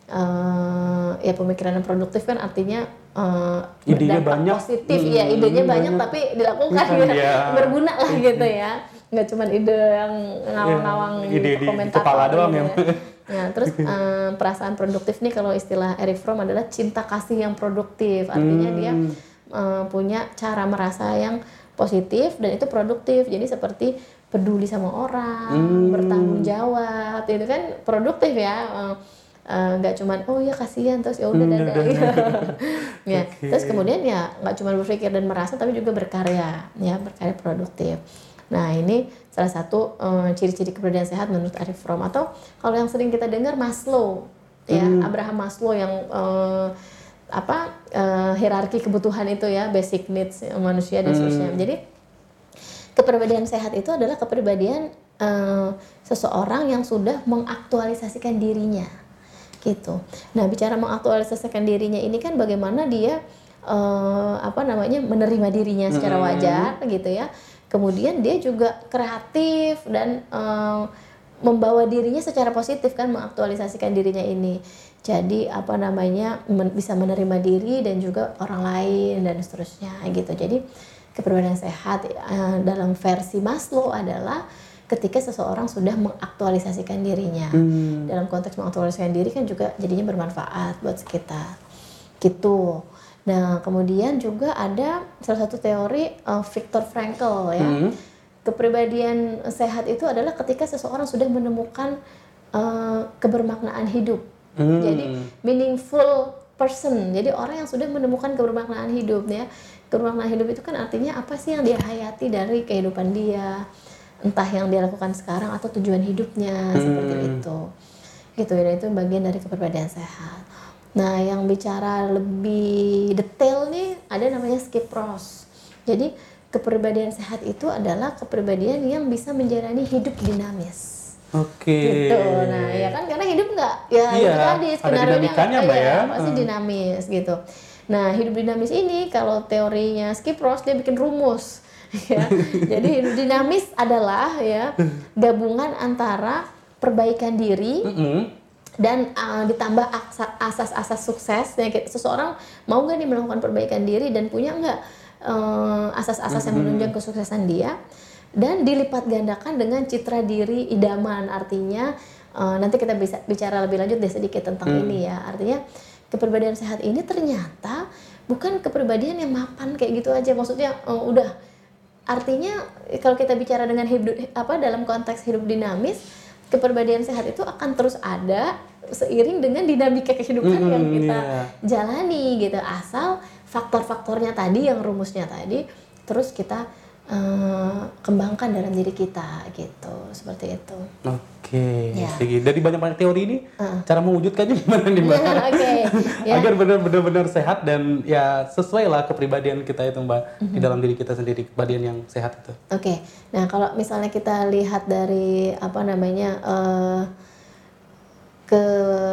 Uh, ya pemikirannya produktif kan artinya uh, idenya banyak, positif, hmm, ya idenya hmm, banyak, banyak tapi dilakukan ya, ya. berguna lah gitu ya. Nggak cuma ide yang ngawang-ngawang ya, ide di kepala doang ya. Nah, terus um, perasaan produktif nih kalau istilah Erich Fromm adalah cinta kasih yang produktif. Artinya hmm. dia um, punya cara merasa yang positif dan itu produktif. Jadi seperti peduli sama orang, hmm. bertanggung jawab, itu kan produktif ya. Nggak um, uh, cuman oh ya kasihan terus ya udah dadah. Ya, okay. Terus kemudian ya nggak cuma berpikir dan merasa tapi juga berkarya, ya berkarya produktif. Nah ini salah satu um, ciri-ciri kepribadian sehat menurut Erich Fromm. Atau kalau yang sering kita dengar Maslow, ya hmm. Abraham Maslow yang um, apa uh, hierarki kebutuhan itu ya, basic needs manusia dan seterusnya. Hmm. Jadi kepribadian sehat itu adalah kepribadian uh, seseorang yang sudah mengaktualisasikan dirinya, gitu. Nah bicara mengaktualisasikan dirinya ini kan bagaimana dia uh, apa namanya menerima dirinya secara wajar, hmm. gitu ya. Kemudian dia juga kreatif dan um, membawa dirinya secara positif kan, mengaktualisasikan dirinya ini. Jadi apa namanya men- bisa menerima diri dan juga orang lain dan seterusnya gitu. Jadi kepribadian sehat uh, dalam versi Maslow adalah ketika seseorang sudah mengaktualisasikan dirinya. Hmm. Dalam konteks mengaktualisasikan diri kan juga jadinya bermanfaat buat sekitar. Gitu. Nah, kemudian juga ada salah satu teori uh, Viktor Frankl ya. Hmm. Kepribadian sehat itu adalah ketika seseorang sudah menemukan uh, kebermaknaan hidup. Hmm. Jadi meaningful person. Jadi orang yang sudah menemukan kebermaknaan hidup ya. Kebermaknaan hidup itu kan artinya apa sih yang dia hayati dari kehidupan dia, entah yang dia lakukan sekarang atau tujuan hidupnya, hmm. seperti itu. Gitu ya, itu bagian dari kepribadian sehat. Nah, yang bicara lebih detail nih ada namanya Skip Ross. Jadi kepribadian sehat itu adalah kepribadian yang bisa menjalani hidup dinamis. Oke. Okay. Gitu. Nah, ya kan karena hidup nggak ya iya, tadi skenario-nya Mbak ya, pasti hmm. dinamis gitu. Nah, hidup dinamis ini kalau teorinya Skip Ross dia bikin rumus ya. Jadi hidup dinamis adalah ya gabungan antara perbaikan diri mm-hmm. dan uh, ditambah asas-asas sukses. Ya, seseorang mau nggak nih melakukan perbaikan diri dan punya nggak uh, asas-asas mm-hmm. yang menunjang kesuksesan dia, dan dilipat gandakan dengan citra diri idaman. Artinya uh, nanti kita bisa bicara lebih lanjut deh sedikit tentang mm. ini ya. Artinya kepribadian sehat ini ternyata bukan kepribadian yang mapan kayak gitu aja. Maksudnya uh, udah artinya kalau kita bicara dengan hidup apa dalam konteks hidup dinamis, kepribadian sehat itu akan terus ada seiring dengan dinamika kehidupan mm-hmm, yang kita yeah. jalani gitu, asal faktor-faktornya tadi yang rumusnya tadi terus kita uh, kembangkan dalam diri kita gitu, seperti itu. Oke, okay. ya. Dari banyak-banyak teori ini uh. cara mewujudkannya gimana nih Mbak? okay. ya. Agar benar-benar sehat dan ya sesuai lah kepribadian kita itu Mbak, mm-hmm. di dalam diri kita sendiri, kepribadian yang sehat itu. Oke, okay. Nah kalau misalnya kita lihat dari apa namanya uh, ke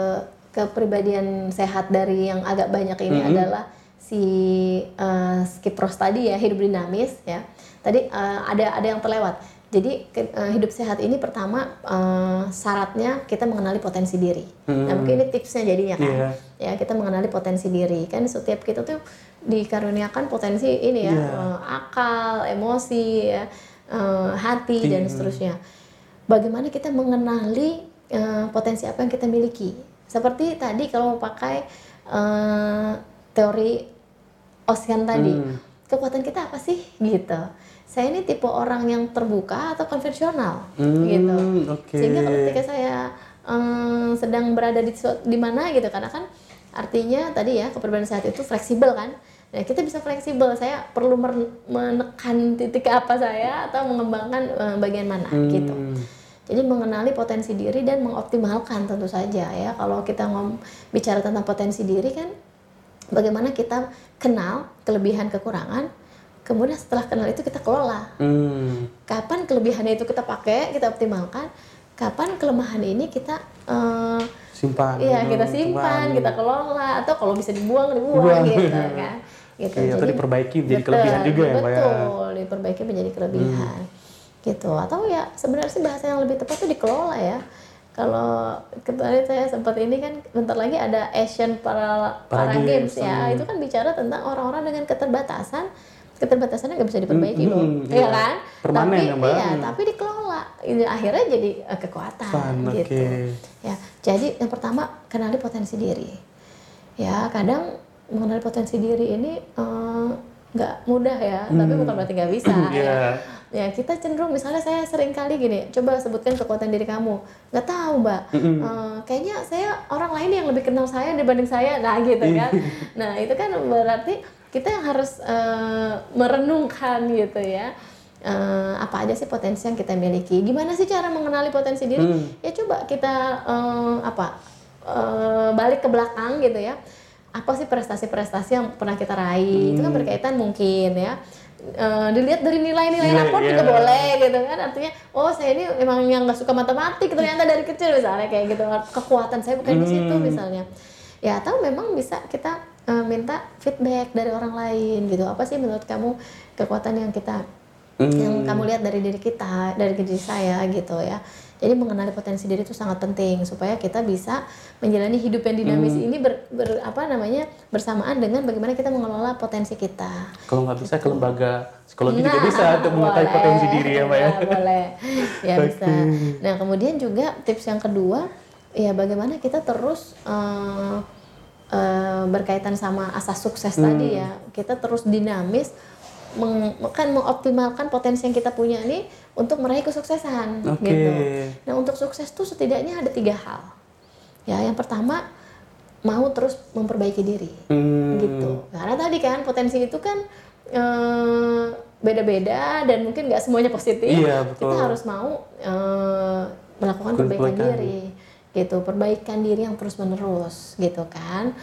kepribadian sehat dari yang agak banyak ini mm-hmm. adalah si uh, Skip Ross tadi ya, hidup dinamis ya. Tadi uh, ada ada yang terlewat. Jadi ke, uh, hidup sehat ini pertama uh, syaratnya kita mengenali potensi diri. Hmm. Nah mungkin ini tipsnya jadinya kan, yeah. ya kita mengenali potensi diri. Kan setiap kita tuh dikaruniakan potensi ini ya, yeah. uh, akal, emosi, ya, uh, hati hmm. dan seterusnya. Bagaimana kita mengenali uh, potensi apa yang kita miliki? Seperti tadi kalau mau pakai uh, teori Ossian tadi, hmm. kekuatan kita apa sih gitu. Saya ini tipe orang yang terbuka atau konvensional hmm, gitu. Okay. Sehingga kalau ketika saya um, sedang berada di di mana gitu, karena kan artinya tadi ya kepribadian sehat itu fleksibel kan. Nah, kita bisa fleksibel. Saya perlu menekan titik apa saya atau mengembangkan um, bagian mana hmm. gitu. Jadi mengenali potensi diri dan mengoptimalkan tentu saja ya. Kalau kita ngom bicara tentang potensi diri kan, bagaimana kita kenal kelebihan kekurangan. Kemudian setelah kenal itu kita kelola. Hmm. Kapan kelebihannya itu kita pakai, kita optimalkan. Kapan kelemahan ini kita uh, simpan. Iya, kita simpan, simpan, kita kelola. Atau kalau bisa dibuang, dibuang Buang. gitu kan. Gitu. Iya, atau diperbaiki menjadi betul, kelebihan juga ya, Mbak ya. Betul, diperbaiki menjadi kelebihan. Hmm. Gitu. Atau ya sebenarnya sih bahasa yang lebih tepat itu dikelola ya. Kalau kemarin saya sempat ini kan bentar lagi ada Asian Para, Para Games ya. Itu kan bicara tentang orang-orang dengan keterbatasan. Keterbatasannya nggak bisa diperbaiki loh, hmm, ya kan? Permanen tapi, ya Mbak. Iya, tapi dikelola. Ini akhirnya jadi uh, kekuatan Fun, gitu. Okay. Ya, jadi yang pertama kenali potensi diri. Ya, kadang mengenali potensi diri ini nggak uh, mudah ya, hmm. tapi bukan berarti nggak bisa. yeah. ya. Ya, kita cenderung misalnya saya sering kali gini, coba sebutkan kekuatan diri kamu. Nggak tahu Mbak, mm-hmm. uh, kayaknya saya orang lain yang lebih kenal saya dibanding saya, nah gitu kan. Nah itu kan berarti kita yang harus uh, merenungkan gitu ya, uh, apa aja sih potensi yang kita miliki. Gimana sih cara mengenali potensi diri? Hmm. Ya coba kita uh, apa uh, balik ke belakang gitu ya. Apa sih prestasi-prestasi yang pernah kita raih? Hmm. Itu kan berkaitan mungkin ya. Uh, dilihat dari nilai-nilai yeah, rapor yeah. juga boleh gitu kan. Artinya, oh saya ini emang yang nggak suka matematik ternyata dari kecil misalnya kayak gitu. Kekuatan saya bukan hmm. di situ misalnya. Ya atau memang bisa kita Uh, minta feedback dari orang lain gitu. Apa sih menurut kamu kekuatan yang kita hmm. yang kamu lihat dari diri kita, dari diri saya gitu ya. Jadi mengenali potensi diri itu sangat penting supaya kita bisa menjalani hidup yang dinamis hmm. ini ber, ber apa namanya bersamaan dengan bagaimana kita mengelola potensi kita. Kalau nggak bisa gitu. Ke lembaga psikologi nah, juga bisa untuk mengetahui potensi diri ya Mbak ya. Ya boleh, ya okay. bisa. Nah kemudian juga tips yang kedua ya bagaimana kita terus uh, uh, berkaitan sama asas sukses Hmm. tadi ya, kita terus dinamis meng, kan mengoptimalkan potensi yang kita punya nih untuk meraih kesuksesan Oke. gitu. Nah untuk sukses tuh setidaknya ada tiga hal. Ya yang pertama mau terus memperbaiki diri Hmm. gitu. Karena tadi kan potensi itu kan eh, beda-beda dan mungkin nggak semuanya positif. Iya, betul. Kita harus mau eh, melakukan perbaikan Perbaikan. diri gitu, perbaikan diri yang terus menerus gitu kan.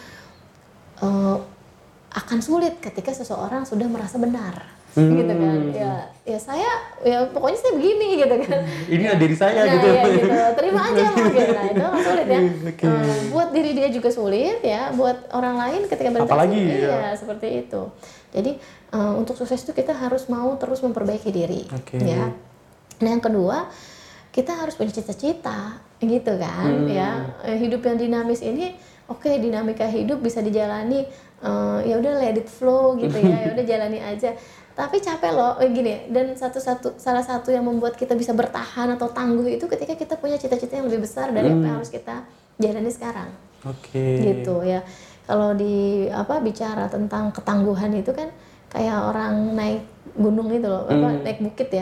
Eh, akan sulit ketika seseorang sudah merasa benar Hmm. gitu kan. Ya ya saya ya pokoknya saya begini gitu kan. Ini ada diri saya Nah, gitu. ya, gitu. Terima aja mungkin. Nah, itu kan sulit ya. Oke. Eh, buat diri dia juga sulit ya, buat orang lain ketika berinteraksi. Apalagi, iya, ya. seperti itu. Jadi eh, untuk sukses itu kita harus mau terus memperbaiki diri, Oke. ya. Nah, yang kedua, kita harus punya cita-cita gitu kan, Hmm. ya. Eh, Hidup yang dinamis ini oke, dinamika hidup bisa dijalani eh, ya udah let it flow gitu ya. Ya udah jalani aja. Tapi capek loh, eh, gini. Dan satu-satu salah satu yang membuat kita bisa bertahan atau tangguh itu ketika kita punya cita-cita yang lebih besar dari apa yang harus kita jalani sekarang. Oke. Gitu ya. Kalau di apa bicara tentang ketangguhan itu kan kayak orang naik gunung itu loh, apa Hmm. naik bukit ya.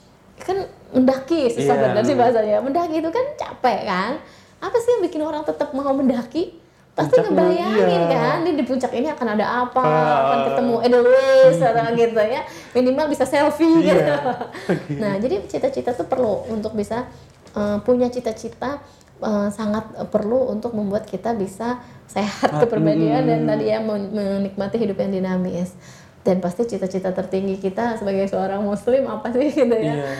Kan mendaki susah Iya. benar sih bahasanya. Mendaki itu kan capek kan. Apa sih yang bikin orang tetap mau mendaki? Pasti Puncaknya, ngebayangin iya. kan, di, di puncak ini akan ada apa, Ah. akan ketemu Edelweiss atau gitu ya. Minimal bisa selfie Iya. gitu. Nah, jadi cita-cita tuh perlu untuk bisa uh, punya cita-cita uh, sangat uh, perlu untuk membuat kita bisa sehat kepribadian dan tadi ya men- menikmati hidup yang dinamis. Dan pasti cita-cita tertinggi kita sebagai seorang muslim apa sih gitu ya. Iya.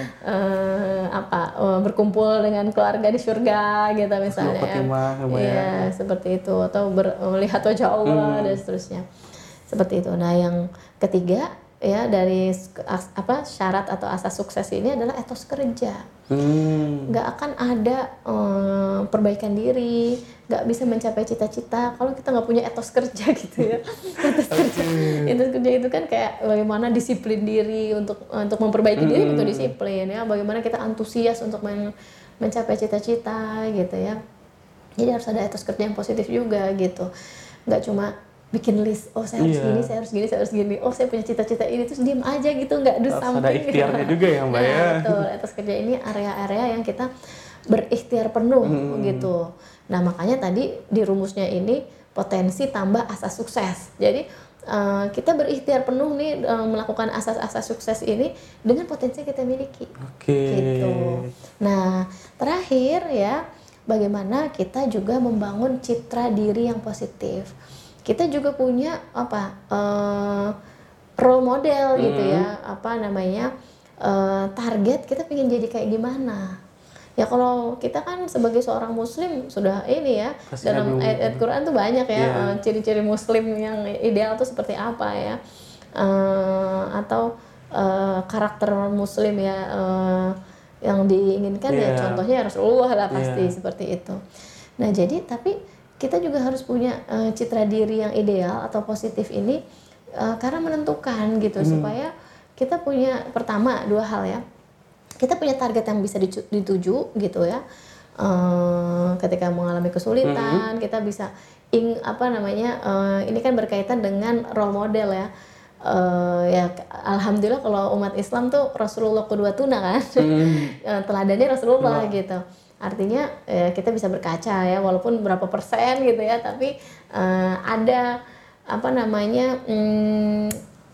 Eh, apa eh, berkumpul dengan keluarga di surga gitu misalnya. khotimah, ya. lumayan. Iya, seperti itu atau ber- melihat wajah Allah dan seterusnya. Seperti itu. Nah, yang ketiga ya dari sk- as- apa syarat atau asas sukses ini adalah etos kerja. Hmm. Nggak akan ada eh, perbaikan diri, nggak bisa mencapai cita-cita kalau kita nggak punya etos kerja gitu ya. Etos kerja, etos kerja itu kan kayak bagaimana disiplin diri untuk untuk memperbaiki diri itu disiplin ya. Bagaimana kita antusias untuk men- mencapai cita-cita gitu ya. Jadi harus ada etos kerja yang positif juga gitu. Nggak cuma bikin list, oh saya harus Iya. gini, saya harus gini, saya harus gini. Oh saya punya cita-cita ini, terus diem aja gitu, nggak do Harus ada something. ikhtiarnya juga ya, Mbak, Nah, ya. betul. Etos kerja ini area-area yang kita berikhtiar penuh gitu. Nah makanya tadi di rumusnya ini potensi tambah asas sukses. Jadi eh, kita berikhtiar penuh nih eh, melakukan asas-asas sukses ini dengan potensi yang kita miliki. Oke. Gitu. Nah terakhir ya, bagaimana kita juga membangun citra diri yang positif. Kita juga punya apa eh, role model gitu ya, apa namanya eh, target kita pengen jadi kayak gimana. Ya kalau kita kan sebagai seorang muslim sudah ini ya, Pasti dalam ada- ayat-ayat Quran tuh banyak ya Iya. eh, ciri-ciri muslim yang ideal tuh seperti apa ya. Eh, atau eh, karakter muslim ya eh, yang diinginkan ya Iya. contohnya Rasulullah lah pasti Iya. seperti itu. Nah jadi tapi kita juga harus punya eh, citra diri yang ideal atau positif ini eh, karena menentukan gitu supaya kita punya pertama dua hal ya, kita punya target yang bisa dicu- dituju gitu ya. Eh, ketika mengalami kesulitan kita bisa ing apa namanya eh, ini kan berkaitan dengan role model ya. Eh, ya alhamdulillah kalau umat Islam tuh Rasulullah qudwatuna kan. Eh, teladannya Rasulullah gitu. Artinya eh, kita bisa berkaca ya walaupun berapa persen gitu ya, tapi eh, ada apa namanya hmm,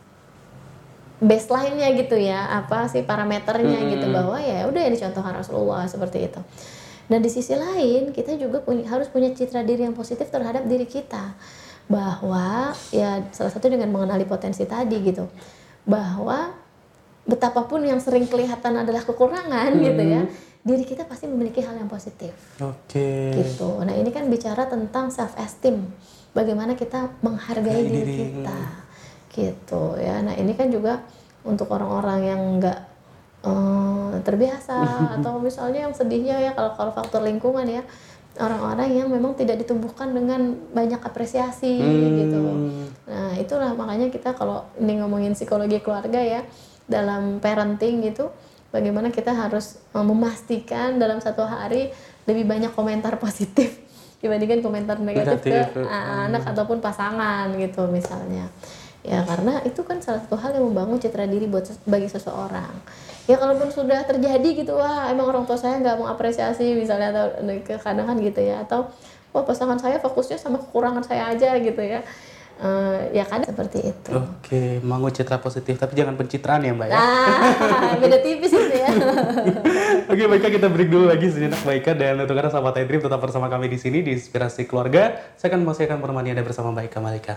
baseline-nya gitu ya, apa sih parameternya gitu bahwa ya udah yang dicontohkan Rasulullah seperti itu. Dan di sisi lain kita juga punya, harus punya citra diri yang positif terhadap diri kita, bahwa ya salah satu dengan mengenali potensi tadi gitu, bahwa betapapun yang sering kelihatan adalah kekurangan gitu ya, diri kita pasti memiliki hal yang positif. Oke. Gitu. Nah ini kan bicara tentang self esteem, bagaimana kita menghargai Hargai diri diri. kita, gitu ya. Nah ini kan juga untuk orang-orang yang nggak eh, terbiasa atau misalnya yang sedihnya ya kalau kalau faktor lingkungan ya, orang-orang yang memang tidak ditumbuhkan dengan banyak apresiasi gitu. Nah itulah makanya kita kalau ini ngomongin psikologi keluarga ya, dalam parenting gitu, bagaimana kita harus uh, memastikan dalam satu hari lebih banyak komentar positif dibandingkan komentar negatif, Negatif. ke uh, anak ataupun pasangan gitu misalnya. Ya karena itu kan salah satu hal yang membangun citra diri buat bagi seseorang. Ya kalaupun sudah terjadi gitu, wah emang orang tua saya nggak mengapresiasi misalnya, atau kadang kan gitu ya, atau wah pasangan saya fokusnya sama kekurangan saya aja gitu ya. Uh, ya kan seperti itu. Oke, membangun citra positif, tapi jangan pencitraan ya Mbak ya. Ah, beda tipis itu ya. Oke, baiklah kita break dulu lagi sejenak Mbak Ika, dan untuk Anda sahabat iDream tetap bersama kami di sini di Inspirasi Keluarga. Saya akan masih akan menemani Anda bersama Mbak Ika Malika.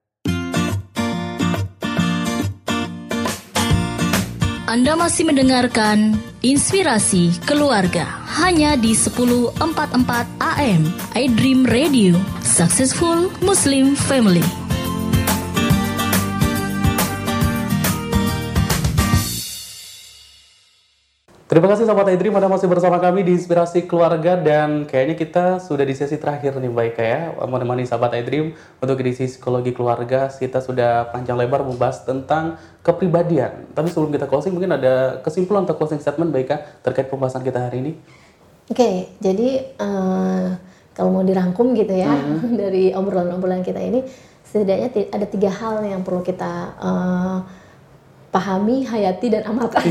Anda masih mendengarkan Inspirasi Keluarga hanya di sepuluh empat puluh empat A M iDream Radio, Successful Muslim Family. Terima kasih sahabat iDream, Anda masih bersama kami di Inspirasi Keluarga, dan kayaknya kita sudah di sesi terakhir nih Mbak Ika ya, menemani sahabat iDream untuk edisi psikologi keluarga. Kita sudah panjang lebar membahas tentang kepribadian. Tapi sebelum kita closing, mungkin ada kesimpulan atau closing statement Mbak Ika terkait pembahasan kita hari ini? Oke, okay, jadi uh, kalau mau dirangkum gitu ya mm-hmm. dari obrolan-obrolan kita ini, setidaknya ada tiga hal yang perlu kita uh, pahami, hayati, dan amalkan.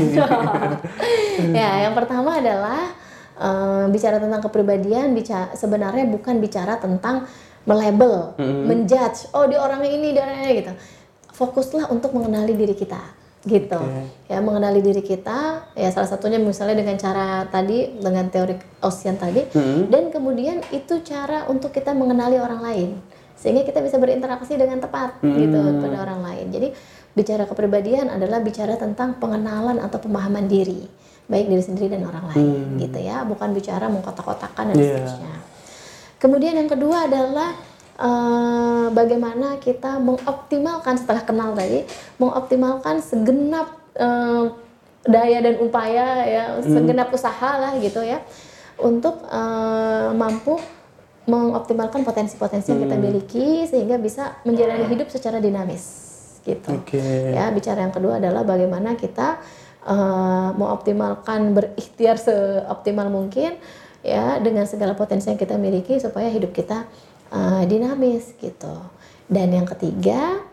Ya, yang pertama adalah uh, bicara tentang kepribadian, bicara, sebenarnya bukan bicara tentang melabel, mm-hmm. menjudge, oh dia orangnya ini, dia orangnya gitu. Fokuslah untuk mengenali diri kita, gitu. Okay. Ya, mengenali diri kita, ya salah satunya misalnya dengan cara tadi, dengan teori Ocean tadi, mm-hmm. dan kemudian itu cara untuk kita mengenali orang lain, sehingga kita bisa berinteraksi dengan tepat, mm-hmm. gitu, pada orang lain. Jadi bicara kepribadian adalah bicara tentang pengenalan atau pemahaman diri, baik diri sendiri dan orang lain, hmm. gitu ya, bukan bicara mengkotak-kotakan dan yeah. seterusnya. Kemudian yang kedua adalah uh, bagaimana kita mengoptimalkan setelah kenal tadi, mengoptimalkan segenap uh, daya dan upaya ya, hmm. segenap usaha lah gitu ya, untuk uh, mampu mengoptimalkan potensi-potensi yang kita miliki sehingga bisa menjalani hidup secara dinamis. Gitu. Okay. Ya, bicara yang kedua adalah bagaimana kita uh, mengoptimalkan, berikhtiar seoptimal mungkin ya dengan segala potensi yang kita miliki supaya hidup kita uh, dinamis gitu. Dan yang ketiga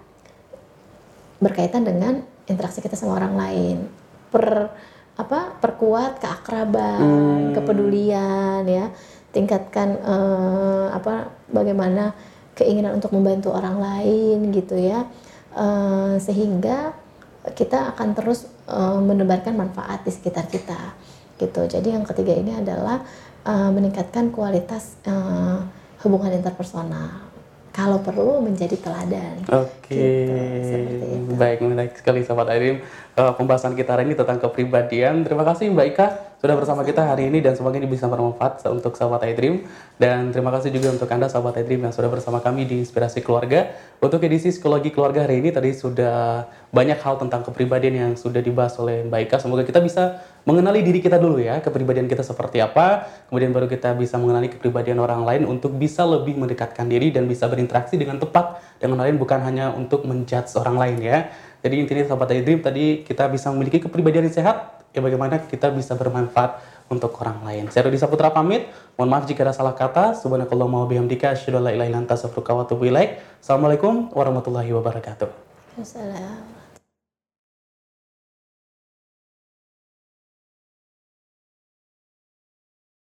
berkaitan dengan interaksi kita sama orang lain. Per apa? Perkuat keakraban, hmm. kepedulian ya. Tingkatkan uh, apa bagaimana keinginan untuk membantu orang lain gitu ya. Uh, sehingga kita akan terus uh, menebarkan manfaat di sekitar kita gitu. Jadi yang ketiga ini adalah uh, meningkatkan kualitas uh, hubungan interpersonal, kalau perlu menjadi teladan. Oke, okay. Gitu, baik, menarik sekali sahabat iDream. Uh, pembahasan kita hari ini tentang kepribadian. Terima kasih Mbak Ika sudah bersama kita hari ini, dan semoga ini bisa bermanfaat untuk sahabat iDream. Dan terima kasih juga untuk Anda sahabat iDream yang sudah bersama kami di Inspirasi Keluarga. Untuk edisi Psikologi Keluarga hari ini tadi sudah banyak hal tentang kepribadian yang sudah dibahas oleh Mbak Ika. Semoga kita bisa mengenali diri kita dulu ya, kepribadian kita seperti apa, kemudian baru kita bisa mengenali kepribadian orang lain untuk bisa lebih mendekatkan diri dan bisa berinteraksi dengan tepat dengan orang lain, bukan hanya untuk menjudge orang lain ya. Jadi intinya sahabat iDream tadi kita bisa memiliki kepribadian yang sehat, ya bagaimana kita bisa bermanfaat untuk orang lain. Saya Rudi Saputra pamit. Mohon maaf jika ada salah kata. Subhanakallahumma wa bihamdika asyhadu an la ilaha illa anta astaghfiruka wa atubu ilaik. Assalamualaikum warahmatullahi wabarakatuh. Wassalam.